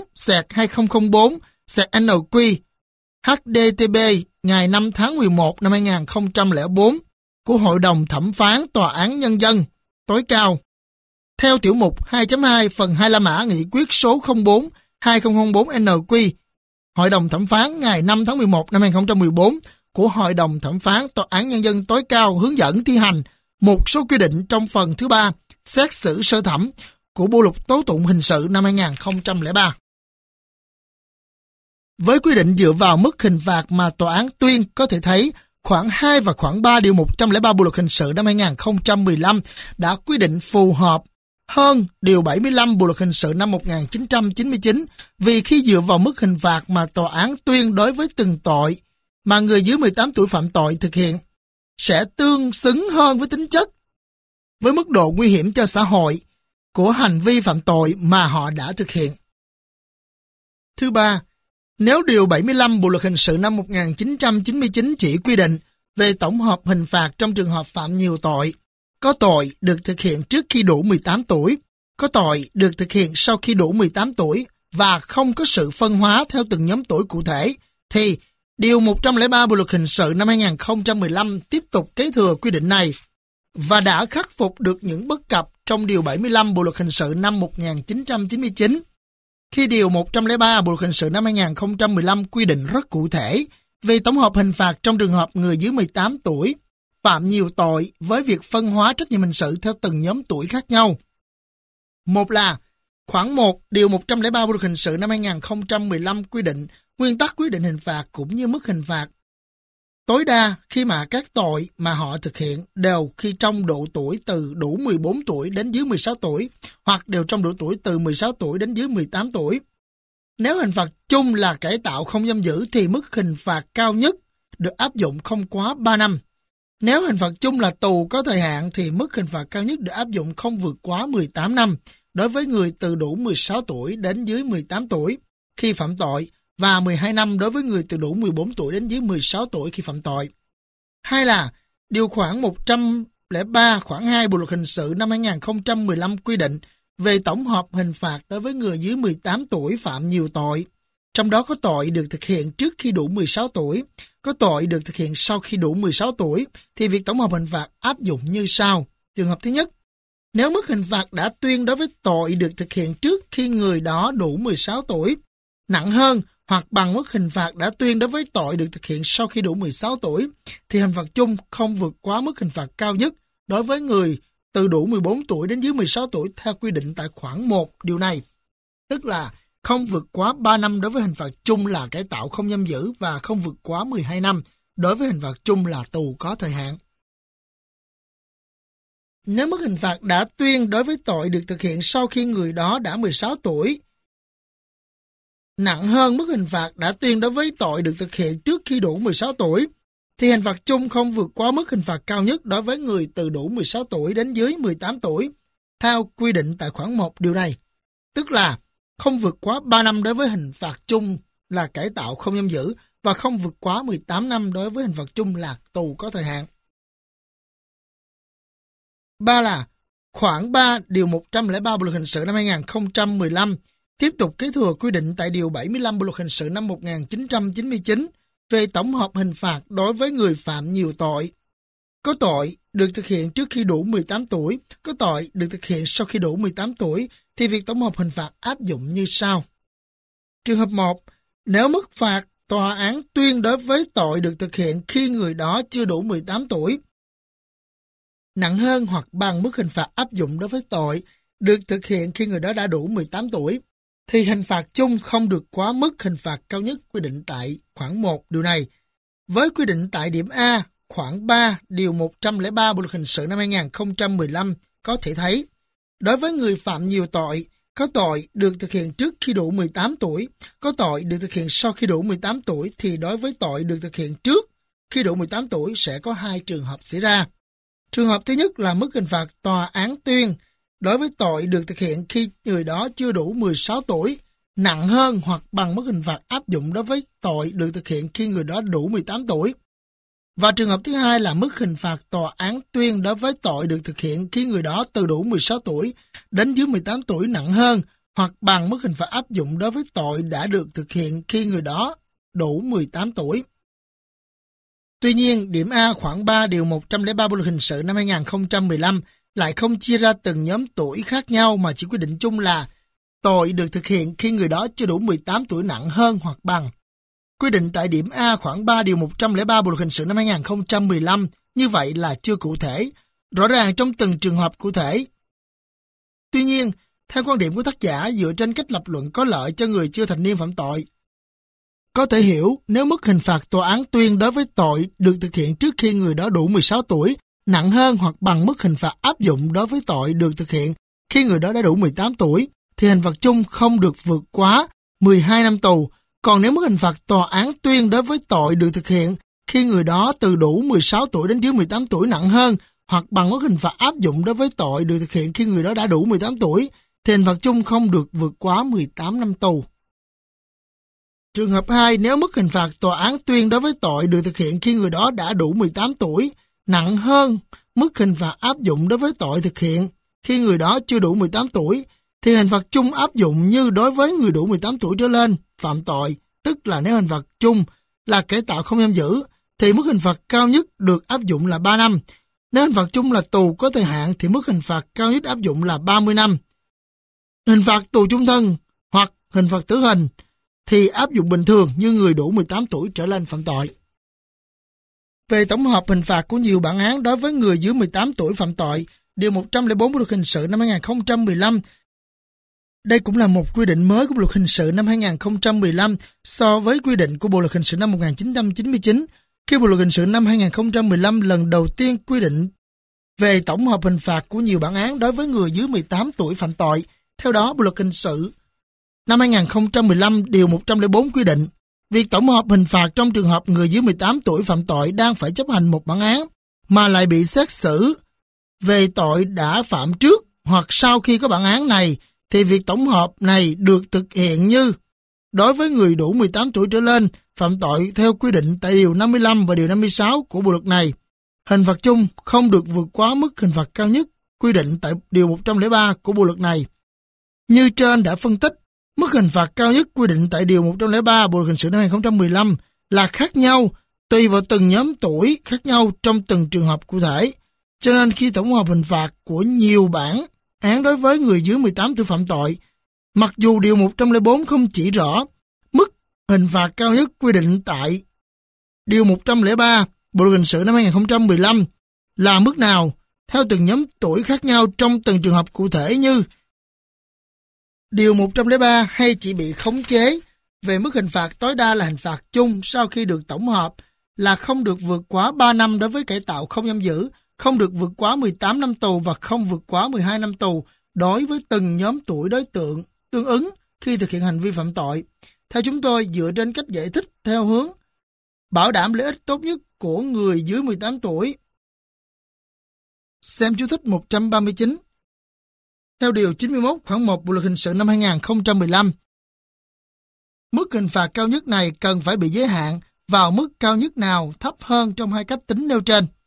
Speaker 1: 04/2004/NQ HDTB ngày 5 tháng 11 năm 2004 của Hội đồng Thẩm phán Tòa án Nhân dân tối cao. Theo tiểu mục 2.2 phần 2 la mã Nghị quyết số 04/2004/NQ Hội đồng Thẩm phán ngày 5 tháng 11 năm 2014 của Hội đồng Thẩm phán Tòa án Nhân dân tối cao hướng dẫn thi hành một số quy định trong phần thứ 3 xét xử sơ thẩm của Bộ luật tố tụng hình sự năm 2003. Với quy định dựa vào mức hình phạt mà tòa án tuyên, có thể thấy khoản 2 và khoản 3 Điều 103 Bộ luật hình sự năm 2015 đã quy định phù hợp hơn Điều 75 Bộ luật hình sự năm 1999 vì khi dựa vào mức hình phạt mà tòa án tuyên đối với từng tội mà người dưới 18 tuổi phạm tội thực hiện sẽ tương xứng hơn với tính chất, với mức độ nguy hiểm cho xã hội của hành vi phạm tội mà họ đã thực hiện. Thứ ba, nếu Điều 75 Bộ luật hình sự năm 1999 chỉ quy định về tổng hợp hình phạt trong trường hợp phạm nhiều tội, có tội được thực hiện trước khi đủ 18 tuổi, có tội được thực hiện sau khi đủ 18 tuổi và không có sự phân hóa theo từng nhóm tuổi cụ thể, thì Điều 103 Bộ luật hình sự năm 2015 tiếp tục kế thừa quy định này và đã khắc phục được những bất cập trong Điều 75 Bộ luật hình sự năm 1999. Khi Điều 103 Bộ luật hình sự năm 2015 quy định rất cụ thể về tổng hợp hình phạt trong trường hợp người dưới 18 tuổi phạm nhiều tội với việc phân hóa trách nhiệm hình sự theo từng nhóm tuổi khác nhau. Một là khoản 1 Điều 103 Bộ luật hình sự năm 2015 quy định nguyên tắc quyết định hình phạt cũng như mức hình phạt tối đa khi mà các tội mà họ thực hiện đều khi trong độ tuổi từ đủ 14 tuổi đến dưới 16 tuổi hoặc đều trong độ tuổi từ 16 tuổi đến dưới 18 tuổi. Nếu hình phạt chung là cải tạo không giam giữ thì mức hình phạt cao nhất được áp dụng không quá 3 năm. Nếu hình phạt chung là tù có thời hạn thì mức hình phạt cao nhất được áp dụng không vượt quá 18 năm đối với người từ đủ 16 tuổi đến dưới 18 tuổi khi phạm tội và 12 năm đối với người từ đủ 14 tuổi đến dưới 16 tuổi khi phạm tội. Hai là điều khoản 103 khoản 2 Bộ luật hình sự năm 2015 quy định về tổng hợp hình phạt đối với người dưới 18 tuổi phạm nhiều tội. Trong đó có tội được thực hiện trước khi đủ 16 tuổi, có tội được thực hiện sau khi đủ 16 tuổi, thì việc tổng hợp hình phạt áp dụng như sau. Trường hợp thứ nhất, nếu mức hình phạt đã tuyên đối với tội được thực hiện trước khi người đó đủ 16 tuổi, nặng hơn hoặc bằng mức hình phạt đã tuyên đối với tội được thực hiện sau khi đủ 16 tuổi, thì hình phạt chung không vượt quá mức hình phạt cao nhất đối với người từ đủ 14 tuổi đến dưới 16 tuổi theo quy định tại khoản 1 điều này. Tức là không vượt quá 3 năm đối với hình phạt chung là cải tạo không giam giữ và không vượt quá 12 năm đối với hình phạt chung là tù có thời hạn. Nếu mức hình phạt đã tuyên đối với tội được thực hiện sau khi người đó đã 16 tuổi, nặng hơn mức hình phạt đã tuyên đối với tội được thực hiện trước khi đủ 16 tuổi, thì hình phạt chung không vượt quá mức hình phạt cao nhất đối với người từ đủ 16 tuổi đến dưới 18 tuổi, theo quy định tại khoản 1 điều này. Tức là không vượt quá 3 năm đối với hình phạt chung là cải tạo không giam giữ và không vượt quá 18 năm đối với hình phạt chung là tù có thời hạn. Ba là khoản 3 Điều 103 Bộ luật hình sự năm 2015 tiếp tục kế thừa quy định tại Điều 75 Bộ luật hình sự năm 1999 về tổng hợp hình phạt đối với người phạm nhiều tội. Có tội được thực hiện trước khi đủ 18 tuổi, có tội được thực hiện sau khi đủ 18 tuổi, thì việc tổng hợp hình phạt áp dụng như sau. Trường hợp 1. Nếu mức phạt tòa án tuyên đối với tội được thực hiện khi người đó chưa đủ 18 tuổi, nặng hơn hoặc bằng mức hình phạt áp dụng đối với tội được thực hiện khi người đó đã đủ 18 tuổi, thì hình phạt chung không được quá mức hình phạt cao nhất quy định tại khoản 1 điều này. Với quy định tại điểm A, khoản 3, điều 103 Bộ luật hình sự năm 2015 có thể thấy, đối với người phạm nhiều tội, có tội được thực hiện trước khi đủ 18 tuổi, có tội được thực hiện sau khi đủ 18 tuổi, thì đối với tội được thực hiện trước khi đủ 18 tuổi sẽ có 2 trường hợp xảy ra. Trường hợp thứ nhất là mức hình phạt tòa án tuyên đối với tội được thực hiện khi người đó chưa đủ 16 tuổi, nặng hơn hoặc bằng mức hình phạt áp dụng đối với tội được thực hiện khi người đó đủ 18 tuổi. Và trường hợp thứ hai là mức hình phạt tòa án tuyên đối với tội được thực hiện khi người đó từ đủ 16 tuổi đến dưới 18 tuổi nặng hơn hoặc bằng mức hình phạt áp dụng đối với tội đã được thực hiện khi người đó đủ 18 tuổi. Tuy nhiên, điểm A khoản 3 điều 103 Bộ luật hình sự năm 2015 lại không chia ra từng nhóm tuổi khác nhau mà chỉ quy định chung là tội được thực hiện khi người đó chưa đủ 18 tuổi nặng hơn hoặc bằng. Quy định tại điểm A khoản 3 điều 103 Bộ luật hình sự năm 2015 như vậy là chưa cụ thể, rõ ràng trong từng trường hợp cụ thể. Tuy nhiên, theo quan điểm của tác giả dựa trên cách lập luận có lợi cho người chưa thành niên phạm tội, có thể hiểu nếu mức hình phạt tòa án tuyên đối với tội được thực hiện trước khi người đó đủ 16 tuổi nặng hơn hoặc bằng mức hình phạt áp dụng đối với tội được thực hiện khi người đó đã đủ 18 tuổi, thì hình phạt chung không được vượt quá 12 năm tù. Còn nếu mức hình phạt tòa án tuyên đối với tội được thực hiện khi người đó từ đủ 16 tuổi đến dưới 18 tuổi nặng hơn hoặc bằng mức hình phạt áp dụng đối với tội được thực hiện khi người đó đã đủ 18 tuổi, thì hình phạt chung không được vượt quá 18 năm tù. Trường hợp 2, nếu mức hình phạt tòa án tuyên đối với tội được thực hiện khi người đó đã đủ 18 tuổi, nặng hơn mức hình phạt áp dụng đối với tội thực hiện khi người đó chưa đủ 18 tuổi, thì hình phạt chung áp dụng như đối với người đủ 18 tuổi trở lên phạm tội, tức là nếu hình phạt chung là cải tạo không giam giữ, thì mức hình phạt cao nhất được áp dụng là 3 năm. Nếu hình phạt chung là tù có thời hạn thì mức hình phạt cao nhất áp dụng là 30 năm. Hình phạt tù chung thân hoặc hình phạt tử hình thì áp dụng bình thường như người đủ 18 tuổi trở lên phạm tội. Về tổng hợp hình phạt của nhiều bản án đối với người dưới 18 tuổi phạm tội, điều 104 Bộ luật hình sự năm 2015, đây cũng là một quy định mới của Bộ luật hình sự năm 2015 so với quy định của Bộ luật hình sự năm 1999, khi Bộ luật hình sự năm 2015 lần đầu tiên quy định về tổng hợp hình phạt của nhiều bản án đối với người dưới 18 tuổi phạm tội. Theo đó, Bộ luật hình sự năm 2015 điều 104 quy định, việc tổng hợp hình phạt trong trường hợp người dưới 18 tuổi phạm tội đang phải chấp hành một bản án mà lại bị xét xử về tội đã phạm trước hoặc sau khi có bản án này, thì việc tổng hợp này được thực hiện như đối với người đủ 18 tuổi trở lên phạm tội theo quy định tại điều 55 và điều 56 của bộ luật này. Hình phạt chung không được vượt quá mức hình phạt cao nhất quy định tại điều 103 của bộ luật này. Như trên đã phân tích, mức hình phạt cao nhất quy định tại điều 103 Bộ luật hình sự năm 2015 là khác nhau tùy vào từng nhóm tuổi khác nhau trong từng trường hợp cụ thể. Cho nên khi tổng hợp hình phạt của nhiều bản án đối với người dưới 18 tuổi phạm tội, mặc dù điều 104 không chỉ rõ mức hình phạt cao nhất quy định tại điều 103 Bộ luật hình sự năm 2015 là mức nào theo từng nhóm tuổi khác nhau trong từng trường hợp cụ thể như điều 103 hay chỉ bị khống chế về mức hình phạt tối đa là hình phạt chung sau khi được tổng hợp là không được vượt quá 3 năm đối với cải tạo không giam giữ, không được vượt quá 18 năm tù và không vượt quá 12 năm tù đối với từng nhóm tuổi đối tượng tương ứng khi thực hiện hành vi phạm tội. Theo chúng tôi, dựa trên cách giải thích theo hướng bảo đảm lợi ích tốt nhất của người dưới 18 tuổi. Xem chú thích 139. Theo điều 91 khoản 1 Bộ luật hình sự năm 2015, mức hình phạt cao nhất này cần phải bị giới hạn vào mức cao nhất nào thấp hơn trong hai cách tính nêu trên.